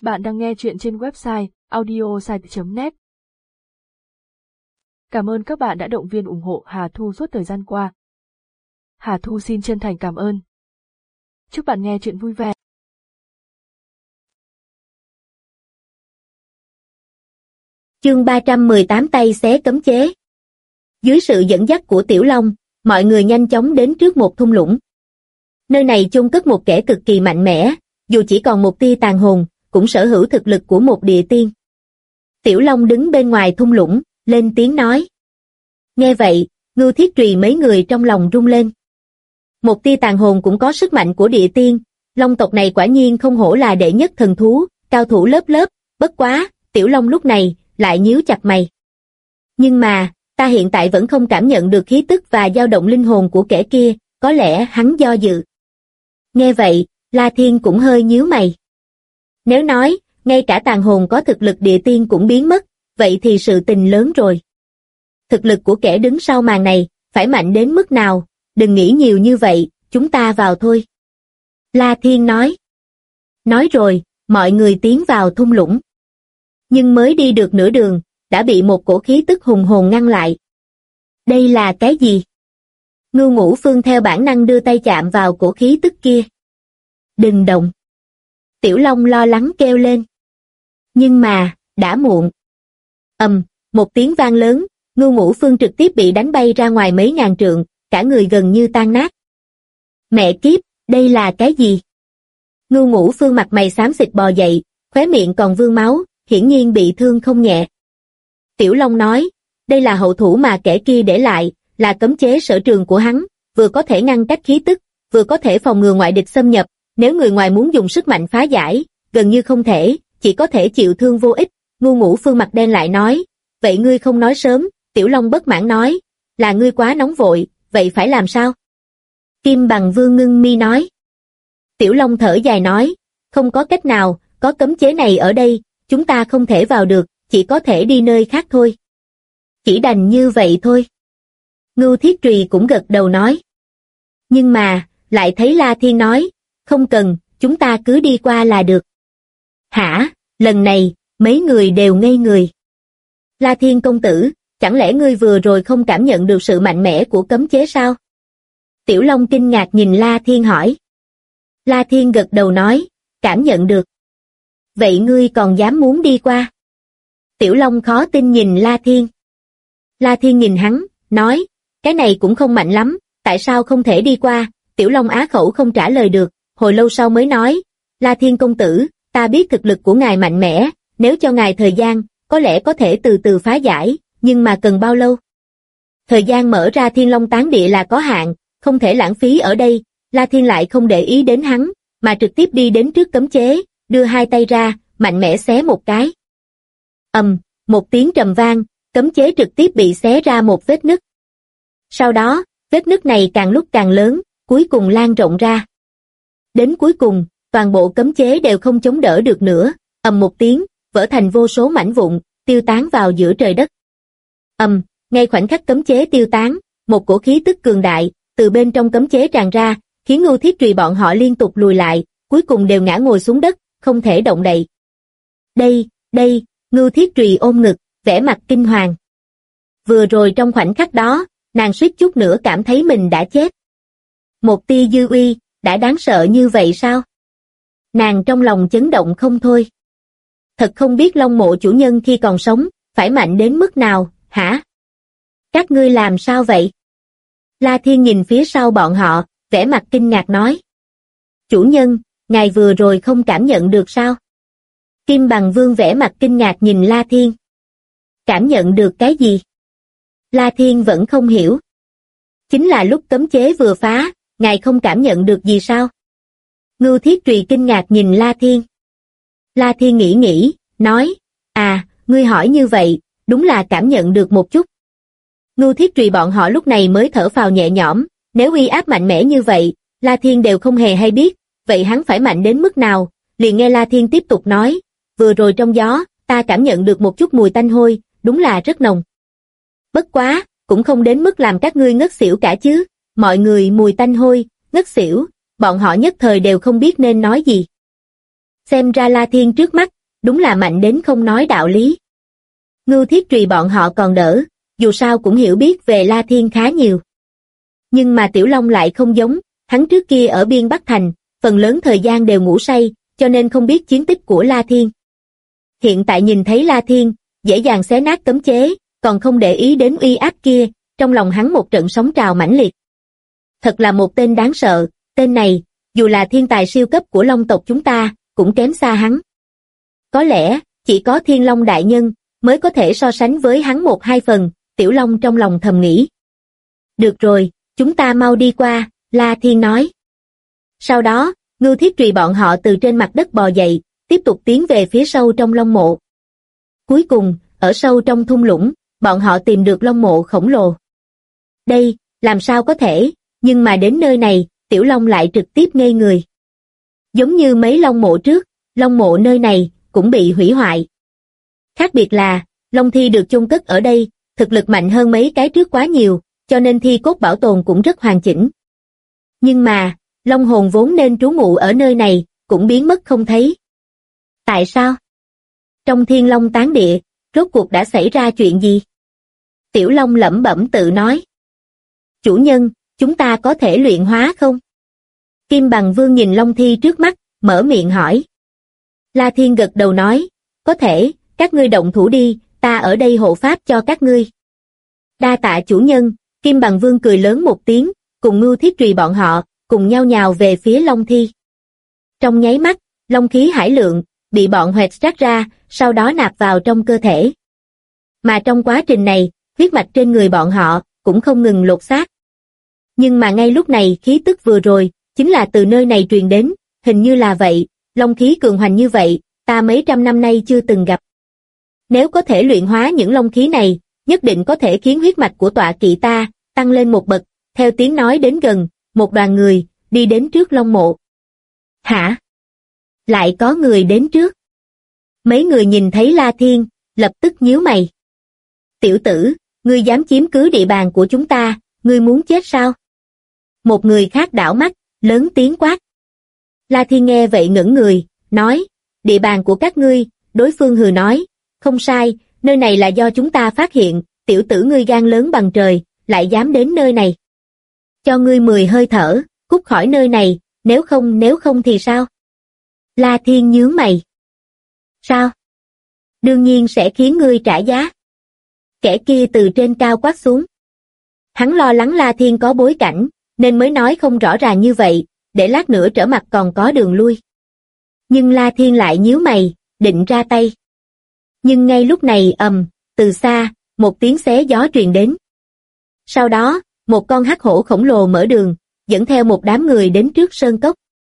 Bạn đang nghe chuyện trên website audiosite.net. Cảm ơn các bạn đã động viên ủng hộ Hà Thu suốt thời gian qua. Hà Thu xin chân thành cảm ơn. Chúc bạn nghe chuyện vui vẻ. Chương 318 tay xé cấm chế. Dưới sự dẫn dắt của Tiểu Long, mọi người nhanh chóng đến trước một thung lũng. Nơi này chôn cất một kẻ cực kỳ mạnh mẽ, dù chỉ còn một tia tàn hồn, cũng sở hữu thực lực của một địa tiên. Tiểu Long đứng bên ngoài thung lũng, lên tiếng nói. Nghe vậy, Ngưu Thiết Trùy mấy người trong lòng rung lên. Một tia tàn hồn cũng có sức mạnh của địa tiên, Long tộc này quả nhiên không hổ là đệ nhất thần thú, cao thủ lớp lớp, bất quá, Tiểu Long lúc này lại nhíu chặt mày. Nhưng mà, ta hiện tại vẫn không cảm nhận được khí tức và dao động linh hồn của kẻ kia, có lẽ hắn do dự. Nghe vậy, La Thiên cũng hơi nhíu mày. Nếu nói, ngay cả tàn hồn có thực lực địa tiên cũng biến mất, vậy thì sự tình lớn rồi. Thực lực của kẻ đứng sau màn này, phải mạnh đến mức nào, đừng nghĩ nhiều như vậy, chúng ta vào thôi. La Thiên nói. Nói rồi, mọi người tiến vào thung lũng. Nhưng mới đi được nửa đường, đã bị một cổ khí tức hùng hồn ngăn lại. Đây là cái gì? Ngưu Ngũ Phương theo bản năng đưa tay chạm vào cổ khí tức kia. Đừng động. Tiểu Long lo lắng kêu lên. Nhưng mà, đã muộn. Một tiếng vang lớn, Ngưu Ngũ Phương trực tiếp bị đánh bay ra ngoài mấy ngàn trượng, cả người gần như tan nát. Mẹ kiếp, đây là cái gì? Ngưu Ngũ Phương mặt mày xám xịt bò dậy, khóe miệng còn vương máu, hiển nhiên bị thương không nhẹ. Tiểu Long nói, đây là hậu thủ mà kẻ kia để lại, là cấm chế sở trường của hắn, vừa có thể ngăn cách khí tức, vừa có thể phòng ngừa ngoại địch xâm nhập, nếu người ngoài muốn dùng sức mạnh phá giải, gần như không thể, chỉ có thể chịu thương vô ích. Ngưu Ngũ Phương mặt đen lại nói, vậy ngươi không nói sớm? Tiểu Long bất mãn nói, là ngươi quá nóng vội, vậy phải làm sao? Kim Bằng Vương ngưng mi nói. Tiểu Long thở dài nói, không có cách nào, có cấm chế này ở đây, chúng ta không thể vào được, chỉ có thể đi nơi khác thôi. Chỉ đành như vậy thôi. Ngưu Thiết Trùy cũng gật đầu nói. Nhưng mà, lại thấy La Thiên nói, không cần, chúng ta cứ đi qua là được. Hả, lần này, mấy người đều ngây người. La Thiên công tử, chẳng lẽ ngươi vừa rồi không cảm nhận được sự mạnh mẽ của cấm chế sao? Tiểu Long kinh ngạc nhìn La Thiên hỏi. La Thiên gật đầu nói, cảm nhận được. Vậy ngươi còn dám muốn đi qua? Tiểu Long khó tin nhìn La Thiên. La Thiên nhìn hắn, nói, cái này cũng không mạnh lắm, tại sao không thể đi qua? Tiểu Long á khẩu không trả lời được, hồi lâu sau mới nói, La Thiên công tử, ta biết thực lực của ngài mạnh mẽ, nếu cho ngài thời gian, có lẽ có thể từ từ phá giải, nhưng mà cần bao lâu? Thời gian mở ra Thiên Long Tán Địa là có hạn, không thể lãng phí ở đây. La Thiên lại không để ý đến hắn, mà trực tiếp đi đến trước cấm chế, đưa hai tay ra, mạnh mẽ xé một cái. Một tiếng trầm vang, cấm chế trực tiếp bị xé ra một vết nứt. Sau đó, vết nứt này càng lúc càng lớn, cuối cùng lan rộng ra. Đến cuối cùng, toàn bộ cấm chế đều không chống đỡ được nữa, một tiếng, vỡ thành vô số mảnh vụn, tiêu tán vào giữa trời đất. Ngay khoảnh khắc cấm chế tiêu tán, một cổ khí tức cường đại, từ bên trong cấm chế tràn ra, khiến Ngưu Thiết Trùy bọn họ liên tục lùi lại, cuối cùng đều ngã ngồi xuống đất, không thể động đậy. Đây, Ngưu Thiết Trùy ôm ngực, vẻ mặt kinh hoàng. Vừa rồi trong khoảnh khắc đó, nàng suýt chút nữa cảm thấy mình đã chết. Một tia dư uy, đã đáng sợ như vậy sao? Nàng trong lòng chấn động không thôi. Thật không biết Long Mộ chủ nhân khi còn sống, phải mạnh đến mức nào, hả? Các ngươi làm sao vậy? La Thiên nhìn phía sau bọn họ, vẻ mặt kinh ngạc nói. Chủ nhân, ngài vừa rồi không cảm nhận được sao? Kim Bằng Vương vẻ mặt kinh ngạc nhìn La Thiên. Cảm nhận được cái gì? La Thiên vẫn không hiểu. Chính là lúc cấm chế vừa phá, ngài không cảm nhận được gì sao? Ngưu Thiết Trùy kinh ngạc nhìn La Thiên. La Thiên nghĩ, nói, ngươi hỏi như vậy, đúng là cảm nhận được một chút. Ngưu Thiết Trùy bọn họ lúc này mới thở phào nhẹ nhõm, nếu uy áp mạnh mẽ như vậy, La Thiên đều không hề hay biết, vậy hắn phải mạnh đến mức nào? Liền nghe La Thiên tiếp tục nói, vừa rồi trong gió, ta cảm nhận được một chút mùi tanh hôi, đúng là rất nồng. Bất quá, cũng không đến mức làm các ngươi ngất xỉu cả chứ. Mọi người mùi tanh hôi, ngất xỉu, bọn họ nhất thời đều không biết nên nói gì. Xem ra La Thiên trước mắt, đúng là mạnh đến không nói đạo lý. Ngưu Thiết Trùy bọn họ còn đỡ, dù sao cũng hiểu biết về La Thiên khá nhiều. Nhưng mà Tiểu Long lại không giống, hắn trước kia ở biên Bắc Thành, phần lớn thời gian đều ngủ say, cho nên không biết chiến tích của La Thiên. Hiện tại nhìn thấy La Thiên, dễ dàng xé nát cấm chế, còn không để ý đến uy áp kia, trong lòng hắn một trận sóng trào mãnh liệt. Thật là một tên đáng sợ, tên này, dù là thiên tài siêu cấp của Long tộc chúng ta, cũng kém xa hắn. Có lẽ, chỉ có Thiên Long đại nhân, mới có thể so sánh với hắn một hai phần, Tiểu Long trong lòng thầm nghĩ. Được rồi, chúng ta mau đi qua, La Thiên nói. Sau đó, Ngưu Thiết Trùy bọn họ từ trên mặt đất bò dậy, tiếp tục tiến về phía sâu trong Long mộ. Cuối cùng, ở sâu trong thung lũng, bọn họ tìm được Long mộ khổng lồ. Đây, làm sao có thể, nhưng mà đến nơi này, Tiểu Long lại trực tiếp ngây người. Giống như mấy Long mộ trước, Long mộ nơi này cũng bị hủy hoại. Khác biệt là, Long thi được chôn cất ở đây, thực lực mạnh hơn mấy cái trước quá nhiều, cho nên thi cốt bảo tồn cũng rất hoàn chỉnh. Nhưng mà, Long hồn vốn nên trú ngụ ở nơi này, cũng biến mất không thấy. Tại sao? Trong Thiên Long tán địa, rốt cuộc đã xảy ra chuyện gì? Tiểu Long lẩm bẩm tự nói. Chủ nhân, chúng ta có thể luyện hóa không? Kim Bằng Vương nhìn Long thi trước mắt, mở miệng hỏi. La Thiên gật đầu nói, có thể, các ngươi động thủ đi, ta ở đây hộ pháp cho các ngươi. Đa tạ chủ nhân, Kim Bằng Vương cười lớn một tiếng, cùng Ngưu Thiết Trùy bọn họ, cùng nhau nhào về phía Long thi. Trong nháy mắt, long khí hải lượng, bị bọn hoẹt rác ra, sau đó nạp vào trong cơ thể. Mà trong quá trình này, huyết mạch trên người bọn họ, cũng không ngừng lột xác. Nhưng mà ngay lúc này khí tức vừa rồi, chính là từ nơi này truyền đến, hình như là vậy, long khí cường hoành như vậy, ta mấy trăm năm nay chưa từng gặp. Nếu có thể luyện hóa những long khí này, nhất định có thể khiến huyết mạch của tọa kỵ ta tăng lên một bậc. Theo tiếng nói đến gần, một đoàn người đi đến trước Long mộ. Hả? Lại có người đến trước. Mấy người nhìn thấy La Thiên, lập tức nhíu mày. Tiểu tử, ngươi dám chiếm cứ địa bàn của chúng ta, ngươi muốn chết sao? Một người khác đảo mắt, lớn tiếng quát. La Thiên nghe vậy ngẩng người, nói, địa bàn của các ngươi, đối phương hừ nói, không sai, nơi này là do chúng ta phát hiện, tiểu tử ngươi gan lớn bằng trời, lại dám đến nơi này. Cho ngươi 10 hơi thở, cút khỏi nơi này, nếu không thì sao? La Thiên nhướng mày. Sao? Đương nhiên sẽ khiến ngươi trả giá. Kẻ kia từ trên cao quát xuống. Hắn lo lắng La Thiên có bối cảnh, nên mới nói không rõ ràng như vậy, để lát nữa trở mặt còn có đường lui. Nhưng La Thiên lại nhíu mày, định ra tay. Nhưng ngay lúc này từ xa, một tiếng xé gió truyền đến. Sau đó, một con hắc hổ khổng lồ mở đường, dẫn theo một đám người đến trước sơn cốc.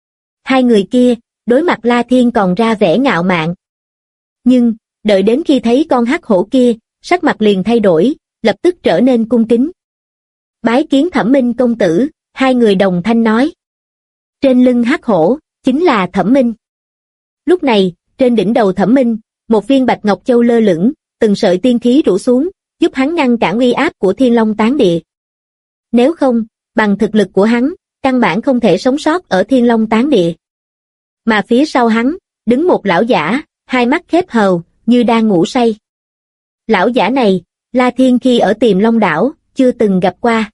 Hai người kia, đối mặt La Thiên còn ra vẻ ngạo mạn. Nhưng, đợi đến khi thấy con hắc hổ kia, sắc mặt liền thay đổi, lập tức trở nên cung kính. Bái kiến Thẩm Minh công tử, hai người đồng thanh nói. Trên lưng hắc hổ, chính là Thẩm Minh. Lúc này, trên đỉnh đầu Thẩm Minh, một viên bạch ngọc châu lơ lửng, từng sợi tiên khí rủ xuống, giúp hắn ngăn cản uy áp của Thiên Long tán địa. Nếu không, bằng thực lực của hắn, căn bản không thể sống sót ở Thiên Long tán địa. Mà phía sau hắn, đứng một lão giả, hai mắt khép hờ, như đang ngủ say. Lão giả này, La Thiên khi ở Tiềm Long đảo, chưa từng gặp qua.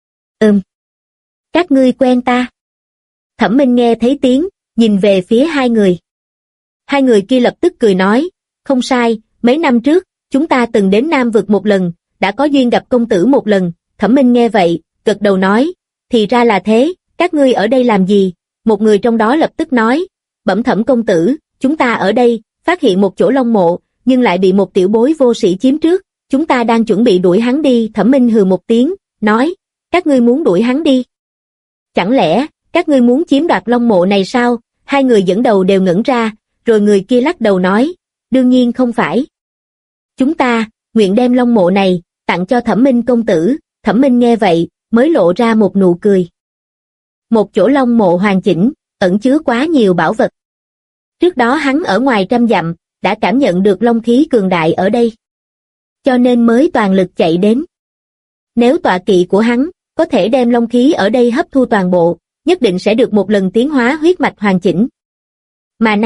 Các ngươi quen ta. Thẩm Minh nghe thấy tiếng, nhìn về phía hai người. Hai người kia lập tức cười nói, không sai, mấy năm trước, chúng ta từng đến Nam vực một lần, đã có duyên gặp công tử một lần. Thẩm Minh nghe vậy, gật đầu nói, thì ra là thế, các ngươi ở đây làm gì? Một người trong đó lập tức nói, bẩm Thẩm công tử, chúng ta ở đây, phát hiện một chỗ long mộ, nhưng lại bị một tiểu bối vô sĩ chiếm trước, chúng ta đang chuẩn bị đuổi hắn đi. Thẩm Minh hừ một tiếng, nói, các ngươi muốn đuổi hắn đi? Chẳng lẽ, các ngươi muốn chiếm đoạt long mộ này sao? Hai người dẫn đầu đều ngẩn ra, rồi người kia lắc đầu nói, đương nhiên không phải. Chúng ta, nguyện đem long mộ này, tặng cho Thẩm Minh công tử. Thẩm Minh nghe vậy, mới lộ ra một nụ cười. Một chỗ long mộ hoàn chỉnh, ẩn chứa quá nhiều bảo vật. Trước đó hắn ở ngoài trăm dặm, đã cảm nhận được long khí cường đại ở đây. Cho nên mới toàn lực chạy đến. Nếu tọa kỵ của hắn, có thể đem long khí ở đây hấp thu toàn bộ, nhất định sẽ được một lần tiến hóa huyết mạch hoàn chỉnh. Mà nay,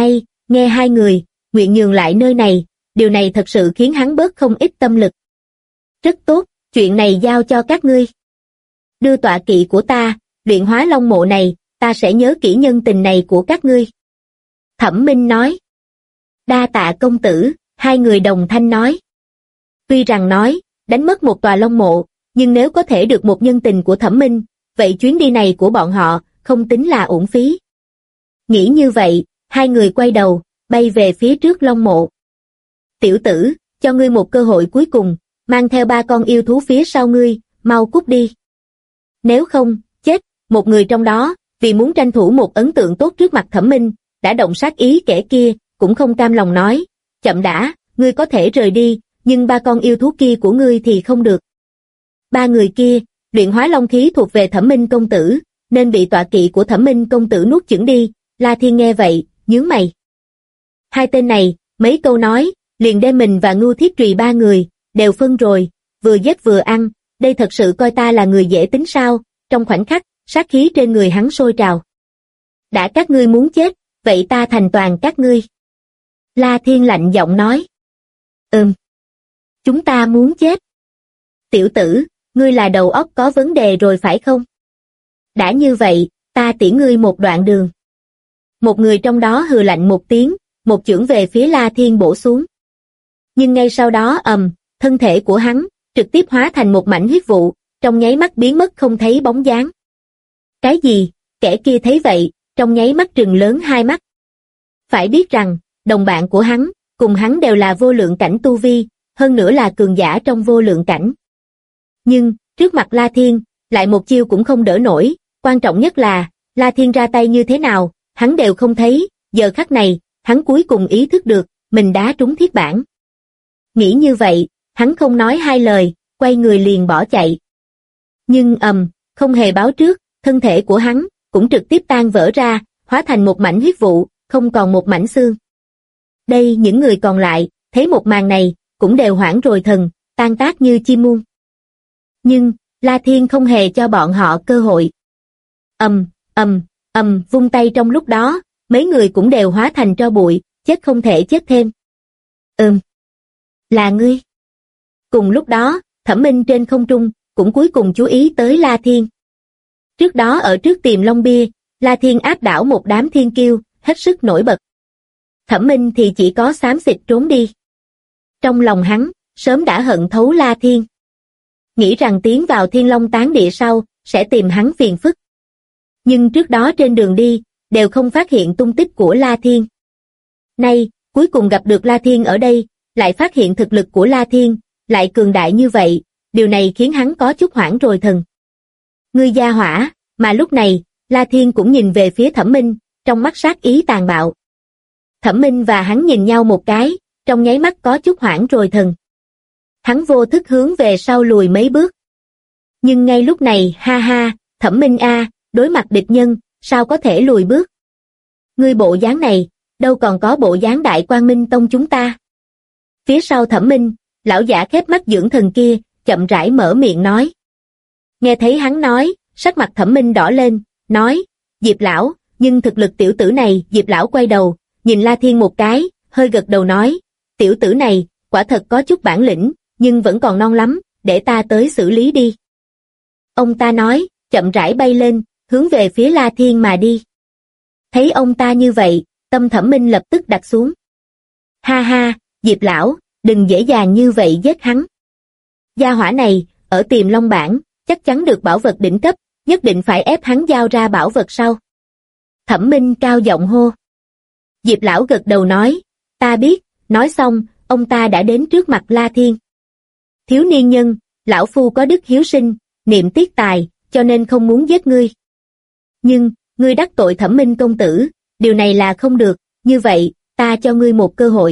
nghe hai người, nguyện nhường lại nơi này, điều này thật sự khiến hắn bớt không ít tâm lực. Rất tốt, chuyện này giao cho các ngươi. Đưa tọa kỵ của ta, luyện hóa long mộ này, ta sẽ nhớ kỹ nhân tình này của các ngươi. Thẩm Minh nói. Đa tạ công tử, hai người đồng thanh nói. Tuy rằng nói, đánh mất một tòa long mộ, nhưng nếu có thể được một nhân tình của Thẩm Minh, vậy chuyến đi này của bọn họ không tính là uổng phí. Nghĩ như vậy, hai người quay đầu, bay về phía trước long mộ. Tiểu tử, cho ngươi một cơ hội cuối cùng, mang theo 3 con yêu thú phía sau ngươi, mau cút đi. Nếu không, chết, một người trong đó, vì muốn tranh thủ một ấn tượng tốt trước mặt Thẩm Minh, đã động sát ý kẻ kia, cũng không cam lòng nói, chậm đã, ngươi có thể rời đi, nhưng 3 con yêu thú kia của ngươi thì không được. 3 người kia, luyện hóa long khí thuộc về Thẩm Minh công tử, nên bị tọa kỵ của Thẩm Minh công tử nuốt chửng đi. La Thiên nghe vậy, nhướng mày. Hai tên này, mấy câu nói, liền đem mình và Ngưu Thiết Trùy 3 người, đều phân rồi, vừa giết vừa ăn, đây thật sự coi ta là người dễ tính sao? Trong khoảnh khắc, sát khí trên người hắn sôi trào. Đã các ngươi muốn chết, vậy ta thành toàn các ngươi. La Thiên lạnh giọng nói. Chúng ta muốn chết. Tiểu tử, ngươi là đầu óc có vấn đề rồi phải không? Đã như vậy, ta tiễn ngươi một đoạn đường. Một người trong đó hừ lạnh một tiếng, một chưởng về phía La Thiên bổ xuống. Nhưng ngay sau đó thân thể của hắn, trực tiếp hóa thành một mảnh huyết vụ, trong nháy mắt biến mất không thấy bóng dáng. Cái gì? Kẻ kia thấy vậy, trong nháy mắt trừng lớn hai mắt. Phải biết rằng, đồng bạn của hắn, cùng hắn đều là vô lượng cảnh tu vi, hơn nữa là cường giả trong vô lượng cảnh. Nhưng, trước mặt La Thiên, lại một chiêu cũng không đỡ nổi, quan trọng nhất là, La Thiên ra tay như thế nào, hắn đều không thấy, giờ khắc này, hắn cuối cùng ý thức được, mình đá trúng thiết bản. Nghĩ như vậy, hắn không nói hai lời, quay người liền bỏ chạy. Nhưng không hề báo trước, thân thể của hắn, cũng trực tiếp tan vỡ ra, hóa thành một mảnh huyết vụ, không còn một mảnh xương. Đây những người còn lại, thấy một màn này, cũng đều hoảng rồi thần, tan tác như chim muông. Nhưng, La Thiên không hề cho bọn họ cơ hội. Vung tay trong lúc đó, mấy người cũng đều hóa thành tro bụi, chết không thể chết thêm. Là ngươi. Cùng lúc đó, Thẩm Minh trên không trung, cũng cuối cùng chú ý tới La Thiên. Trước đó ở trước Tiềm Long Bia, La Thiên áp đảo một đám thiên kiêu, hết sức nổi bật. Thẩm Minh thì chỉ có xám xịt trốn đi. Trong lòng hắn, sớm đã hận thấu La Thiên. Nghĩ rằng tiến vào Thiên Long Tán Địa sau, sẽ tìm hắn phiền phức. Nhưng trước đó trên đường đi, đều không phát hiện tung tích của La Thiên. Nay, cuối cùng gặp được La Thiên ở đây, lại phát hiện thực lực của La Thiên, lại cường đại như vậy, điều này khiến hắn có chút hoảng rồi thần. Ngươi gia hỏa, mà lúc này, La Thiên cũng nhìn về phía Thẩm Minh, trong mắt sát ý tàn bạo. Thẩm Minh và hắn nhìn nhau một cái, trong nháy mắt có chút hoảng rồi thần. Hắn vô thức hướng về sau lùi mấy bước. Nhưng ngay lúc này, ha ha, Thẩm Minh a, đối mặt địch nhân, sao có thể lùi bước? Ngươi bộ dáng này, đâu còn có bộ dáng Đại Quang Minh Tông chúng ta. Phía sau Thẩm Minh, lão giả khép mắt dưỡng thần kia, chậm rãi mở miệng nói. Nghe thấy hắn nói, sắc mặt Thẩm Minh đỏ lên, nói, Diệp lão, nhưng thực lực tiểu tử này, Diệp lão quay đầu, nhìn La Thiên một cái, hơi gật đầu nói, tiểu tử này, quả thật có chút bản lĩnh, nhưng vẫn còn non lắm, để ta tới xử lý đi. Ông ta nói, chậm rãi bay lên, hướng về phía La Thiên mà đi. Thấy ông ta như vậy, tâm Thẩm Minh lập tức đặt xuống. Ha ha, Diệp lão, đừng dễ dàng như vậy giết hắn. Gia hỏa này, ở Tiềm Long bảng, chắc chắn được bảo vật đỉnh cấp, nhất định phải ép hắn giao ra bảo vật sau. Thẩm Minh cao giọng hô. Diệp lão gật đầu nói, ta biết, nói xong, ông ta đã đến trước mặt La Thiên. Thiếu niên nhân, lão phu có đức hiếu sinh, niệm tiếc tài, cho nên không muốn giết ngươi. Nhưng, ngươi đắc tội Thẩm Minh công tử, điều này là không được, như vậy, ta cho ngươi một cơ hội.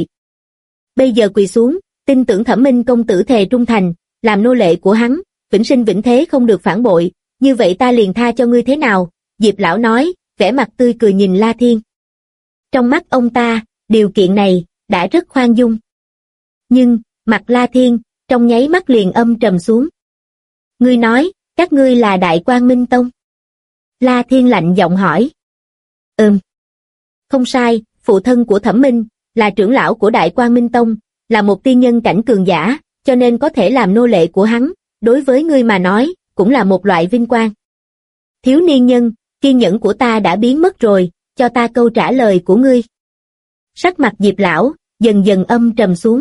Bây giờ quỳ xuống, tin tưởng Thẩm Minh công tử thề trung thành, làm nô lệ của hắn, vĩnh sinh vĩnh thế không được phản bội, như vậy ta liền tha cho ngươi thế nào? Diệp lão nói, vẻ mặt tươi cười nhìn La Thiên. Trong mắt ông ta, điều kiện này, đã rất khoan dung. Nhưng, mặt La Thiên, trong nháy mắt liền âm trầm xuống. Ngươi nói, các ngươi là Đại Quang Minh Tông. La Thiên lạnh giọng hỏi. Không sai, phụ thân của Thẩm Minh, là trưởng lão của Đại Quang Minh Tông, là một tiên nhân cảnh cường giả, cho nên có thể làm nô lệ của hắn, đối với ngươi mà nói, cũng là một loại vinh quang. Thiếu niên nhân, kiên nhẫn của ta đã biến mất rồi, cho ta câu trả lời của ngươi. Sắc mặt Diệp lão dần dần âm trầm xuống.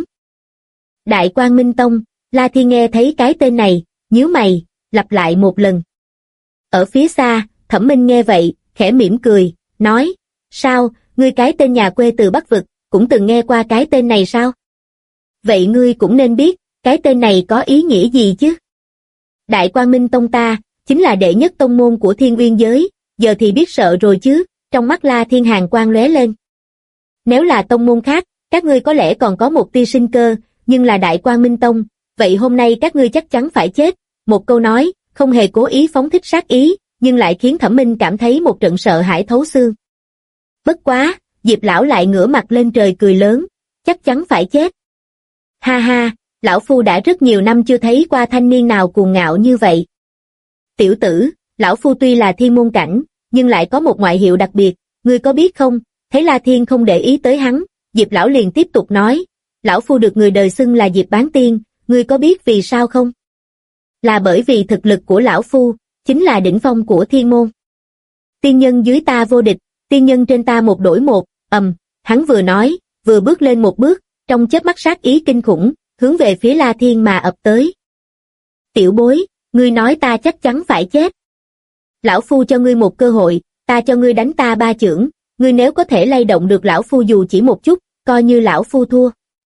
Đại Quang Minh Tông, La Thiên nghe thấy cái tên này, nhíu mày, lặp lại một lần. Ở phía xa, Thẩm Minh nghe vậy, khẽ mỉm cười, nói, sao, ngươi cái tên nhà quê từ Bắc Vực, cũng từng nghe qua cái tên này sao? Vậy ngươi cũng nên biết, cái tên này có ý nghĩa gì chứ? Đại Quang Minh Tông ta, chính là đệ nhất tông môn của Thiên Uyên giới, giờ thì biết sợ rồi chứ, trong mắt La Thiên hàn quang lóe lên. Nếu là tông môn khác, các ngươi có lẽ còn có một tia sinh cơ, nhưng là Đại Quang Minh Tông, vậy hôm nay các ngươi chắc chắn phải chết. Một câu nói, không hề cố ý phóng thích sát ý, nhưng lại khiến Thẩm Minh cảm thấy một trận sợ hãi thấu xương. Bất quá, Diệp lão lại ngửa mặt lên trời cười lớn, chắc chắn phải chết. Ha ha, lão phu đã rất nhiều năm chưa thấy qua thanh niên nào cuồng ngạo như vậy. Tiểu tử, lão phu tuy là thiên môn cảnh, nhưng lại có một ngoại hiệu đặc biệt, ngươi có biết không? Thấy La Thiên không để ý tới hắn, Diệp lão liền tiếp tục nói, lão phu được người đời xưng là Diệp Bán Tiên, ngươi có biết vì sao không? Là bởi vì thực lực của lão phu, chính là đỉnh phong của thiên môn. Tiên nhân dưới ta vô địch, tiên nhân trên ta một đổi một, hắn vừa nói, vừa bước lên một bước, trong chớp mắt sát ý kinh khủng, hướng về phía La Thiên mà ập tới. Tiểu bối, ngươi nói ta chắc chắn phải chết. Lão phu cho ngươi một cơ hội, ta cho ngươi đánh ta 3 chưởng, ngươi nếu có thể lay động được lão phu dù chỉ một chút, coi như lão phu thua.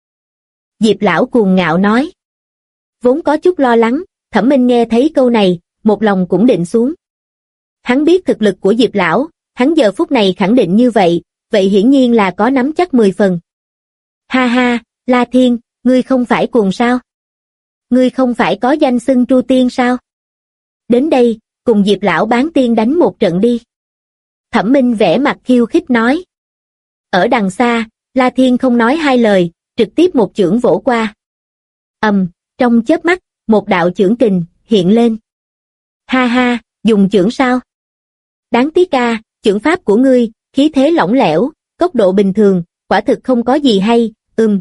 Diệp lão cuồng ngạo nói. Vốn có chút lo lắng, Thẩm Minh nghe thấy câu này, một lòng cũng định xuống. Hắn biết thực lực của Diệp lão, hắn giờ phút này khẳng định như vậy, vậy hiển nhiên là có nắm chắc 10 phần. Ha ha, La Thiên, ngươi không phải cuồng sao? Ngươi không phải có danh xưng Tru Tiên sao? Đến đây, cùng Diệp lão Bán Tiên đánh một trận đi. Thẩm Minh vẽ mặt khiêu khích nói. Ở đằng xa, La Thiên không nói hai lời, trực tiếp một chưởng vỗ qua. Trong chớp mắt, một đạo chưởng kình hiện lên. Ha ha, dùng chưởng sao? Đáng tiếc a, chưởng pháp của ngươi, khí thế lỏng lẻo, tốc độ bình thường, quả thực không có gì hay.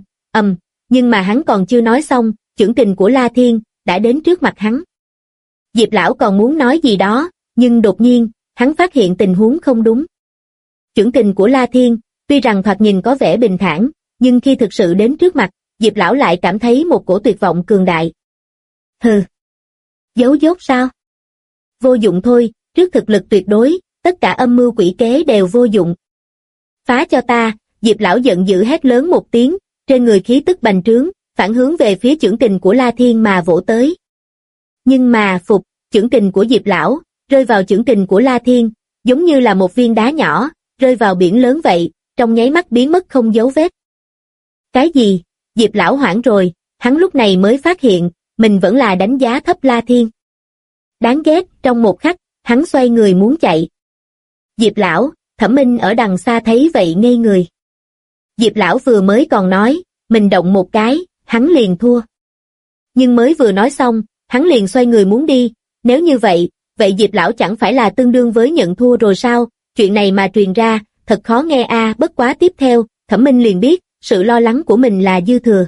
Nhưng mà hắn còn chưa nói xong, chưởng kình của La Thiên đã đến trước mặt hắn. Diệp lão còn muốn nói gì đó, nhưng đột nhiên, hắn phát hiện tình huống không đúng. Chưởng kình của La Thiên, tuy rằng thoạt nhìn có vẻ bình thản, nhưng khi thực sự đến trước mặt, Diệp lão lại cảm thấy một cổ tuyệt vọng cường đại. Hừ, giấu dốt sao? Vô dụng thôi, trước thực lực tuyệt đối, tất cả âm mưu quỷ kế đều vô dụng. Phá cho ta, Diệp lão giận dữ hét lớn một tiếng, trên người khí tức bành trướng, phản hướng về phía chưởng kình của La Thiên mà vỗ tới. Nhưng mà, chưởng kình của Diệp lão, rơi vào chưởng kình của La Thiên, giống như là một viên đá nhỏ, rơi vào biển lớn vậy, trong nháy mắt biến mất không dấu vết. Cái gì? Diệp lão hoảng rồi, hắn lúc này mới phát hiện, mình vẫn là đánh giá thấp La Thiên. Đáng ghét, trong một khắc, hắn xoay người muốn chạy. Diệp lão, Thẩm Minh ở đằng xa thấy vậy ngây người. Diệp lão vừa mới còn nói, mình động một cái, hắn liền thua. Nhưng mới vừa nói xong, hắn liền xoay người muốn đi, nếu như vậy, Diệp lão chẳng phải là tương đương với nhận thua rồi sao? Chuyện này mà truyền ra, thật khó nghe a. Bất quá tiếp theo, Thẩm Minh liền biết, sự lo lắng của mình là dư thừa.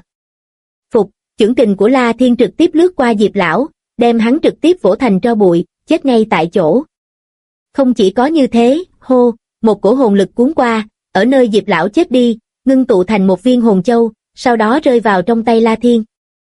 Chưởng kình của La Thiên trực tiếp lướt qua Diệp lão, đem hắn trực tiếp vỗ thành tro bụi, chết ngay tại chỗ. Không chỉ có như thế, một cổ hồn lực cuốn qua, ở nơi Diệp lão chết đi, ngưng tụ thành một viên hồn châu, sau đó rơi vào trong tay La Thiên.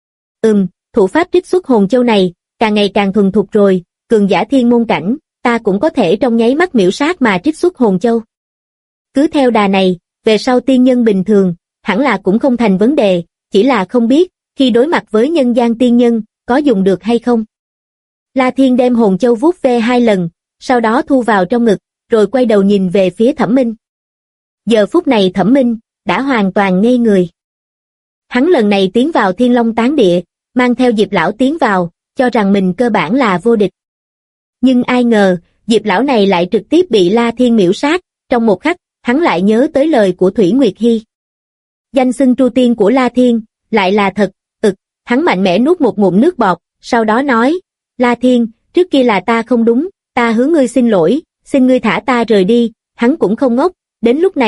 Thủ pháp trích xuất hồn châu này, càng ngày càng thuần thục rồi, cường giả thiên môn cảnh, ta cũng có thể trong nháy mắt miểu sát mà trích xuất hồn châu. Cứ theo đà này, về sau tiên nhân bình thường, hẳn là cũng không thành vấn đề, chỉ là không biết, khi đối mặt với nhân gian tiên nhân, có dùng được hay không. La Thiên đem hồn châu vuốt ve 2 lần, sau đó thu vào trong ngực, rồi quay đầu nhìn về phía Thẩm Minh. Giờ phút này Thẩm Minh đã hoàn toàn ngây người. Hắn lần này tiến vào Thiên Long Tán Địa, mang theo Diệp lão tiến vào, cho rằng mình cơ bản là vô địch. Nhưng ai ngờ, Diệp lão này lại trực tiếp bị La Thiên miểu sát, trong một khắc, hắn lại nhớ tới lời của Thủy Nguyệt Hy. Danh xưng Tru Tiên của La Thiên, lại là thật, hắn mạnh mẽ nuốt một ngụm nước bọt, sau đó nói, La Thiên, trước kia là ta không đúng, ta hướng ngươi xin lỗi, xin ngươi thả ta rời đi, hắn cũng không ngốc, đến lúc này,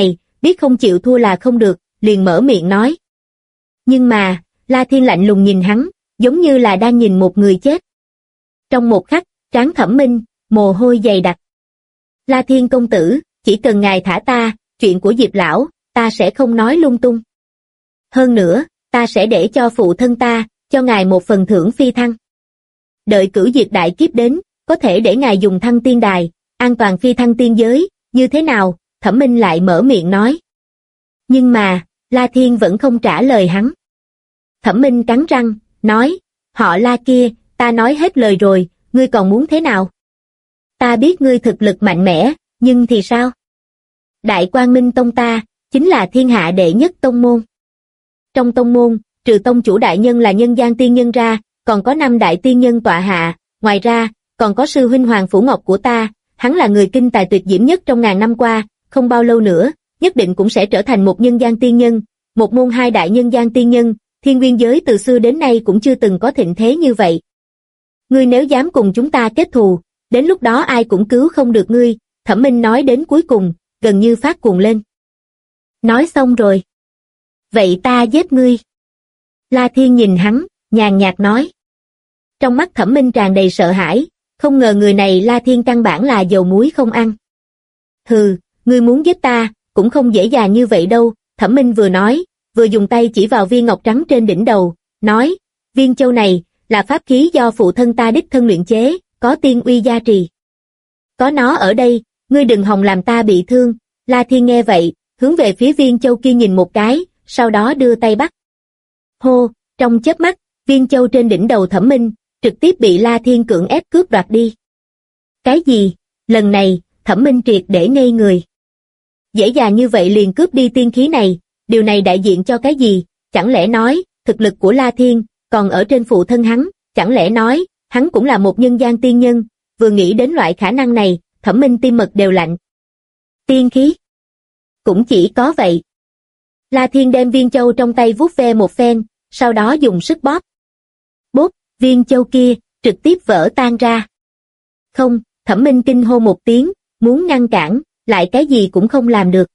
biết không chịu thua là không được, liền mở miệng nói. Nhưng mà, La Thiên lạnh lùng nhìn hắn, giống như là đang nhìn một người chết. Trong một khắc, trán Thẩm Minh, mồ hôi dày đặc. La Thiên công tử, chỉ cần ngài thả ta, chuyện của Diệp lão, ta sẽ không nói lung tung. Hơn nữa, ta sẽ để cho phụ thân ta, cho ngài một phần thưởng phi thăng. Đợi cửu diệt đại kiếp đến, có thể để ngài dùng thăng tiên đài, an toàn phi thăng tiên giới, như thế nào? Thẩm Minh lại mở miệng nói. Nhưng mà, La Thiên vẫn không trả lời hắn. Thẩm Minh cắn răng, nói, họ La kia, ta nói hết lời rồi, ngươi còn muốn thế nào? Ta biết ngươi thực lực mạnh mẽ, nhưng thì sao? Đại Quang Minh Tông ta, chính là thiên hạ đệ nhất tông môn. Trong tông môn, trừ tông chủ đại nhân là nhân gian tiên nhân ra, còn có 5 đại tiên nhân tọa hạ, ngoài ra, còn có sư huynh Hoàng Phủ Ngọc của ta, hắn là người kinh tài tuyệt diễm nhất trong ngàn năm qua, không bao lâu nữa, nhất định cũng sẽ trở thành một nhân gian tiên nhân, một môn 2 đại nhân gian tiên nhân, thiên nguyên giới từ xưa đến nay cũng chưa từng có thịnh thế như vậy. Ngươi nếu dám cùng chúng ta kết thù, đến lúc đó ai cũng cứu không được ngươi, Thẩm Minh nói đến cuối cùng, gần như phát cuồng lên. Nói xong rồi. Vậy ta giết ngươi. La Thiên nhìn hắn, nhàn nhạt nói. Trong mắt Thẩm Minh tràn đầy sợ hãi, không ngờ người này La Thiên căn bản là dầu muối không ăn. Hừ, ngươi muốn giết ta, cũng không dễ dàng như vậy đâu, Thẩm Minh vừa nói, vừa dùng tay chỉ vào viên ngọc trắng trên đỉnh đầu, nói, viên châu này, là pháp khí do phụ thân ta đích thân luyện chế, có tiên uy gia trì. Có nó ở đây, ngươi đừng hòng làm ta bị thương. La Thiên nghe vậy, hướng về phía viên châu kia nhìn một cái, sau đó đưa tay bắt. Hô, trong chớp mắt, viên châu trên đỉnh đầu Thẩm Minh, trực tiếp bị La Thiên cưỡng ép cướp đoạt đi. Cái gì? Lần này, Thẩm Minh triệt để ngây người. Dễ dàng như vậy liền cướp đi tiên khí này, điều này đại diện cho cái gì? Chẳng lẽ nói, thực lực của La Thiên, còn ở trên phụ thân hắn, chẳng lẽ nói, hắn cũng là một nhân gian tiên nhân, vừa nghĩ đến loại khả năng này, Thẩm Minh tim mật đều lạnh. Tiên khí? Cũng chỉ có vậy. La Thiên đem viên châu trong tay vuốt ve một phen, sau đó dùng sức bóp. Bốp, viên châu kia, trực tiếp vỡ tan ra. Không, Thẩm Minh kinh hô một tiếng, muốn ngăn cản, lại cái gì cũng không làm được.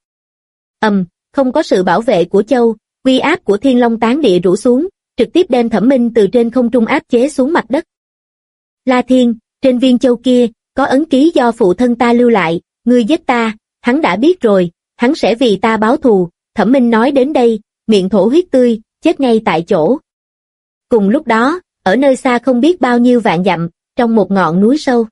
Không có sự bảo vệ của châu, uy áp của Thiên Long Tán Địa rủ xuống, trực tiếp đem Thẩm Minh từ trên không trung áp chế xuống mặt đất. La Thiên, trên viên châu kia, có ấn ký do phụ thân ta lưu lại, ngươi giết ta, hắn đã biết rồi, hắn sẽ vì ta báo thù. Thẩm Minh nói đến đây, miệng thổ huyết tươi, chết ngay tại chỗ. Cùng lúc đó, ở nơi xa không biết bao nhiêu vạn dặm, trong một ngọn núi sâu.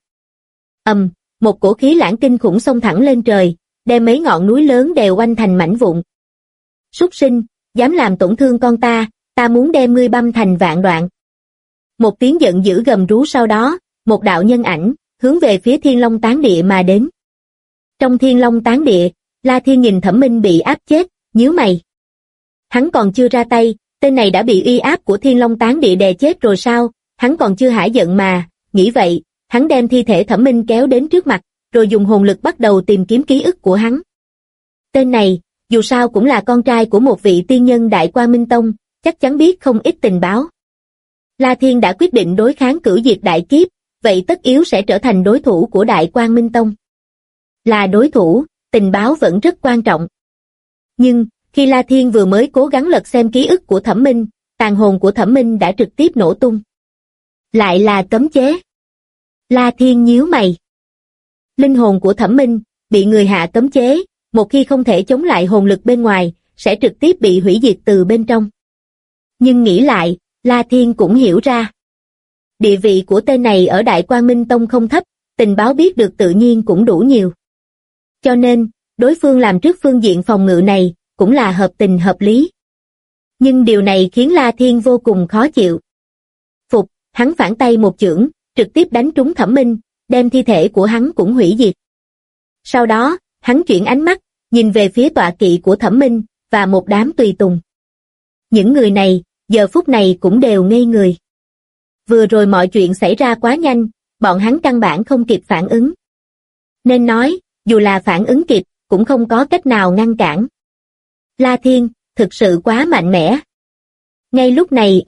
Một cổ khí lãng kinh khủng xông thẳng lên trời, đem mấy ngọn núi lớn đều oanh thành mảnh vụn. Súc sinh, dám làm tổn thương con ta muốn đem ngươi băm thành vạn đoạn. Một tiếng giận dữ gầm rú sau đó, một đạo nhân ảnh, hướng về phía Thiên Long Tán Địa mà đến. Trong Thiên Long Tán Địa, La Thiên nhìn Thẩm Minh bị áp chết, nhíu mày. Hắn còn chưa ra tay, tên này đã bị uy áp của Thiên Long Tán Địa đè chết rồi sao? Hắn còn chưa hả giận mà, nghĩ vậy, hắn đem thi thể Thẩm Minh kéo đến trước mặt, rồi dùng hồn lực bắt đầu tìm kiếm ký ức của hắn. Tên này, dù sao cũng là con trai của một vị tiên nhân Đại Quang Minh Tông, chắc chắn biết không ít tình báo. La Thiên đã quyết định đối kháng cửu diệt đại kiếp, vậy tất yếu sẽ trở thành đối thủ của Đại Quang Minh Tông. Là đối thủ, tình báo vẫn rất quan trọng. Nhưng, khi La Thiên vừa mới cố gắng lật xem ký ức của Thẩm Minh, tàn hồn của Thẩm Minh đã trực tiếp nổ tung. Lại là cấm chế. La Thiên nhíu mày. Linh hồn của Thẩm Minh, bị người hạ cấm chế, một khi không thể chống lại hồn lực bên ngoài, sẽ trực tiếp bị hủy diệt từ bên trong. Nhưng nghĩ lại, La Thiên cũng hiểu ra. Địa vị của tên này ở Đại Quang Minh Tông không thấp, tình báo biết được tự nhiên cũng đủ nhiều. Cho nên, đối phương làm trước phương diện phòng ngự này, cũng là hợp tình hợp lý. Nhưng điều này khiến La Thiên vô cùng khó chịu. Phục, hắn phản tay một chưởng, trực tiếp đánh trúng Thẩm Minh, đem thi thể của hắn cũng hủy diệt. Sau đó, hắn chuyển ánh mắt, nhìn về phía tọa kỵ của Thẩm Minh, và một đám tùy tùng. Những người này, giờ phút này cũng đều ngây người. Vừa rồi mọi chuyện xảy ra quá nhanh, bọn hắn căn bản không kịp phản ứng. Nên nói, dù là phản ứng kịp, cũng không có cách nào ngăn cản. La Thiên, thực sự quá mạnh mẽ. Ngay lúc này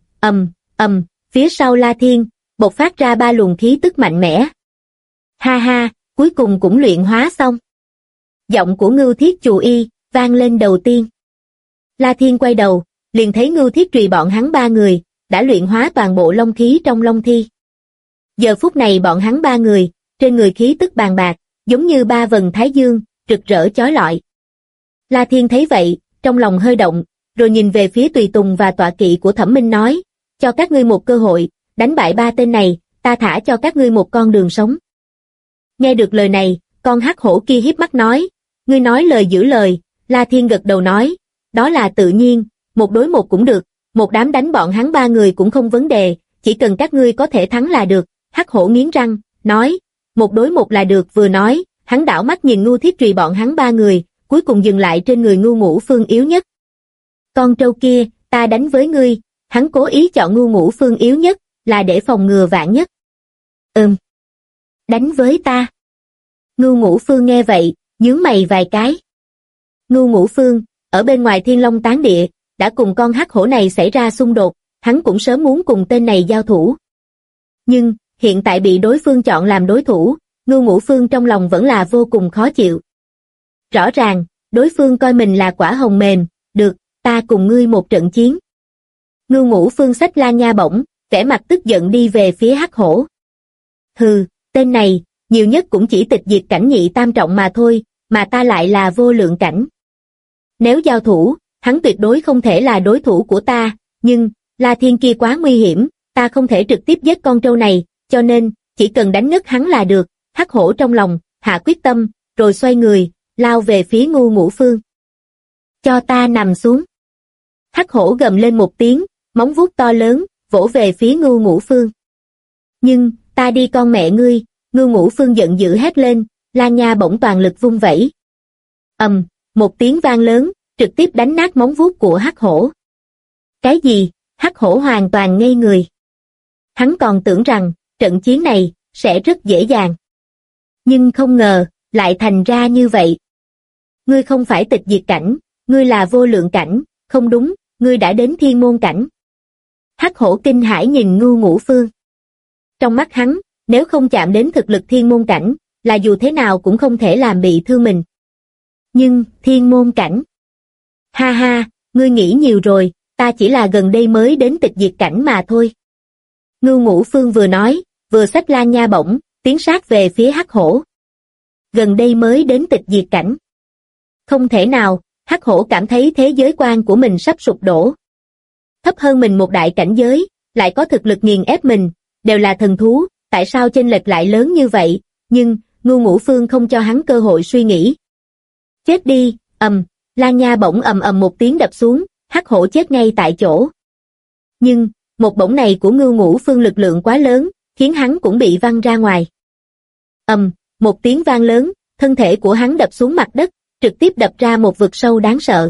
phía sau La Thiên, bộc phát ra 3 luồng khí tức mạnh mẽ. Ha ha, cuối cùng cũng luyện hóa xong. Giọng của Ngưu Thiết Chù Y, vang lên đầu tiên. La Thiên quay đầu, liền thấy Ngưu Thiết Trùy bọn hắn ba người, đã luyện hóa toàn bộ long khí trong long thi. Giờ phút này bọn hắn ba người, trên người khí tức bàn bạc, giống như ba vầng thái dương, rực rỡ chói lọi. La Thiên thấy vậy, trong lòng hơi động, rồi nhìn về phía tùy tùng và tọa kỵ của Thẩm Minh nói, cho các ngươi một cơ hội, đánh bại ba tên này, ta thả cho các ngươi một con đường sống. Nghe được lời này, con hắc hổ kia híp mắt nói, ngươi nói lời giữ lời. La Thiên gật đầu nói, đó là tự nhiên, một đối một cũng được, một đám đánh bọn hắn ba người cũng không vấn đề, chỉ cần các ngươi có thể thắng là được. Hắc hổ nghiến răng, nói, một đối một là được. Vừa nói, hắn đảo mắt nhìn Ngưu Thiết Trùy bọn hắn ba người, cuối cùng dừng lại trên người Ngưu Ngũ Phương yếu nhất. Con trâu kia, ta đánh với ngươi. Hắn cố ý chọn Ngưu Ngũ Phương yếu nhất, là để phòng ngừa vạn nhất. Đánh với ta. Ngưu Ngũ Phương nghe vậy, nhướng mày vài cái. Ngưu Ngũ Phương, ở bên ngoài Thiên Long Tán Địa, đã cùng con hắc hổ này xảy ra xung đột, hắn cũng sớm muốn cùng tên này giao thủ. Nhưng, hiện tại bị đối phương chọn làm đối thủ, Ngưu Ngũ Phương trong lòng vẫn là vô cùng khó chịu. Rõ ràng, đối phương coi mình là quả hồng mềm, được, ta cùng ngươi một trận chiến. Ngưu Ngũ Phương xách la nha bổng, vẻ mặt tức giận đi về phía hắc hổ. Hừ, tên này, nhiều nhất cũng chỉ tịch diệt cảnh nhị tam trọng mà thôi, mà ta lại là vô lượng cảnh. Nếu giao thủ, hắn tuyệt đối không thể là đối thủ của ta, nhưng, La Thiên kia quá nguy hiểm, ta không thể trực tiếp giết con trâu này, cho nên, chỉ cần đánh ngất hắn là được. Hắc hổ trong lòng, hạ quyết tâm, rồi xoay người, lao về phía Ngưu Ngũ Phương. Cho ta nằm xuống. Hắc hổ gầm lên một tiếng, móng vuốt to lớn, vỗ về phía Ngưu Ngũ Phương. Nhưng, ta đi con mẹ ngươi. Ngưu Ngũ Phương giận dữ hét lên, la nha bổng toàn lực vung vẩy. Một tiếng vang lớn, trực tiếp đánh nát móng vuốt của hắc hổ. Cái gì? Hắc hổ hoàn toàn ngây người. Hắn còn tưởng rằng, trận chiến này, sẽ rất dễ dàng. Nhưng không ngờ, lại thành ra như vậy. Ngươi không phải tịch diệt cảnh, ngươi là vô lượng cảnh, không đúng, ngươi đã đến thiên môn cảnh. Hắc hổ kinh hãi nhìn Ngưu Ngũ Phương. Trong mắt hắn, nếu không chạm đến thực lực thiên môn cảnh, là dù thế nào cũng không thể làm bị thương mình. Nhưng, thiên môn cảnh. Ha ha, ngươi nghĩ nhiều rồi, ta chỉ là gần đây mới đến tịch diệt cảnh mà thôi. Ngưu Ngũ Phương vừa nói, vừa xách la nha bổng, tiến sát về phía hắc hổ. Gần đây mới đến tịch diệt cảnh. Không thể nào, hắc hổ cảm thấy thế giới quan của mình sắp sụp đổ. Thấp hơn mình một đại cảnh giới, lại có thực lực nghiền ép mình, đều là thần thú, tại sao chênh lệch lại lớn như vậy? Nhưng, Ngưu Ngũ Phương không cho hắn cơ hội suy nghĩ. Chết đi, la nha bổng ầm một tiếng đập xuống, hắc hổ chết ngay tại chỗ. Nhưng, một bổng này của Ngưu Ngũ Phương lực lượng quá lớn, khiến hắn cũng bị văng ra ngoài. Một tiếng vang lớn, thân thể của hắn đập xuống mặt đất, trực tiếp đập ra một vực sâu đáng sợ.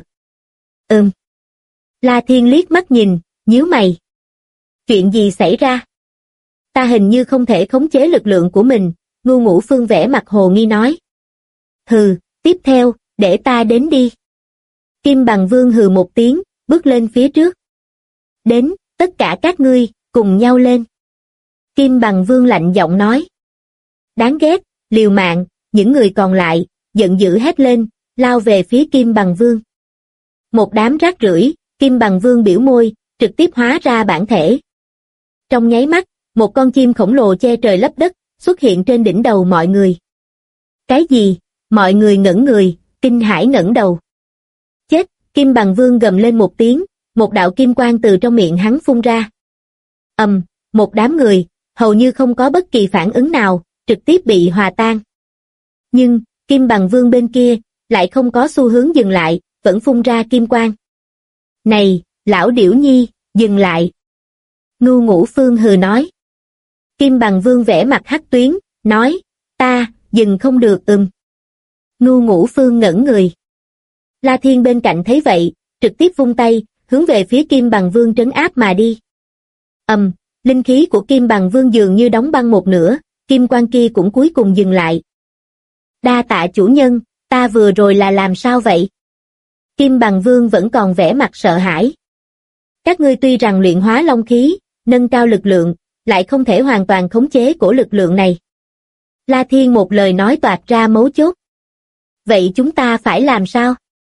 La Thiên liếc mắt nhìn, nhíu mày. Chuyện gì xảy ra? Ta hình như không thể khống chế lực lượng của mình, Ngưu Ngũ Phương vẻ mặt hồ nghi nói. Hừ, tiếp theo, để ta đến đi. Kim Bằng Vương hừ một tiếng, bước lên phía trước. Đến, tất cả các ngươi, cùng nhau lên. Kim Bằng Vương lạnh giọng nói. Đáng ghét, liều mạng, những người còn lại, giận dữ hét lên, lao về phía Kim Bằng Vương. Một đám rác rưởi, Kim Bằng Vương biểu môi, trực tiếp hóa ra bản thể. Trong nháy mắt, một con chim khổng lồ che trời lấp đất, xuất hiện trên đỉnh đầu mọi người. Cái gì? Mọi người ngẩn người, kinh hãi ngẩng đầu. Chết, Kim Bằng Vương gầm lên một tiếng, một đạo kim quang từ trong miệng hắn phun ra. Một đám người, hầu như không có bất kỳ phản ứng nào, trực tiếp bị hòa tan. Nhưng, Kim Bằng Vương bên kia, lại không có xu hướng dừng lại, vẫn phun ra kim quang. Này, lão điểu nhi, dừng lại. Ngưu Ngũ Phương hừ nói. Kim Bằng Vương vẽ mặt hắc tuyến, nói, ta, dừng không được. Ngưu Ngũ Phương ngẩn người. La Thiên bên cạnh thấy vậy, trực tiếp vung tay, hướng về phía Kim Bằng Vương trấn áp mà đi. Linh khí của Kim Bằng Vương dường như đóng băng một nửa, kim quang kia cũng cuối cùng dừng lại. Đa tạ chủ nhân, ta vừa rồi là làm sao vậy? Kim Bằng Vương vẫn còn vẻ mặt sợ hãi. Các ngươi tuy rằng luyện hóa long khí, nâng cao lực lượng, lại không thể hoàn toàn khống chế của lực lượng này. La Thiên một lời nói toạc ra mấu chốt. Vậy chúng ta phải làm sao?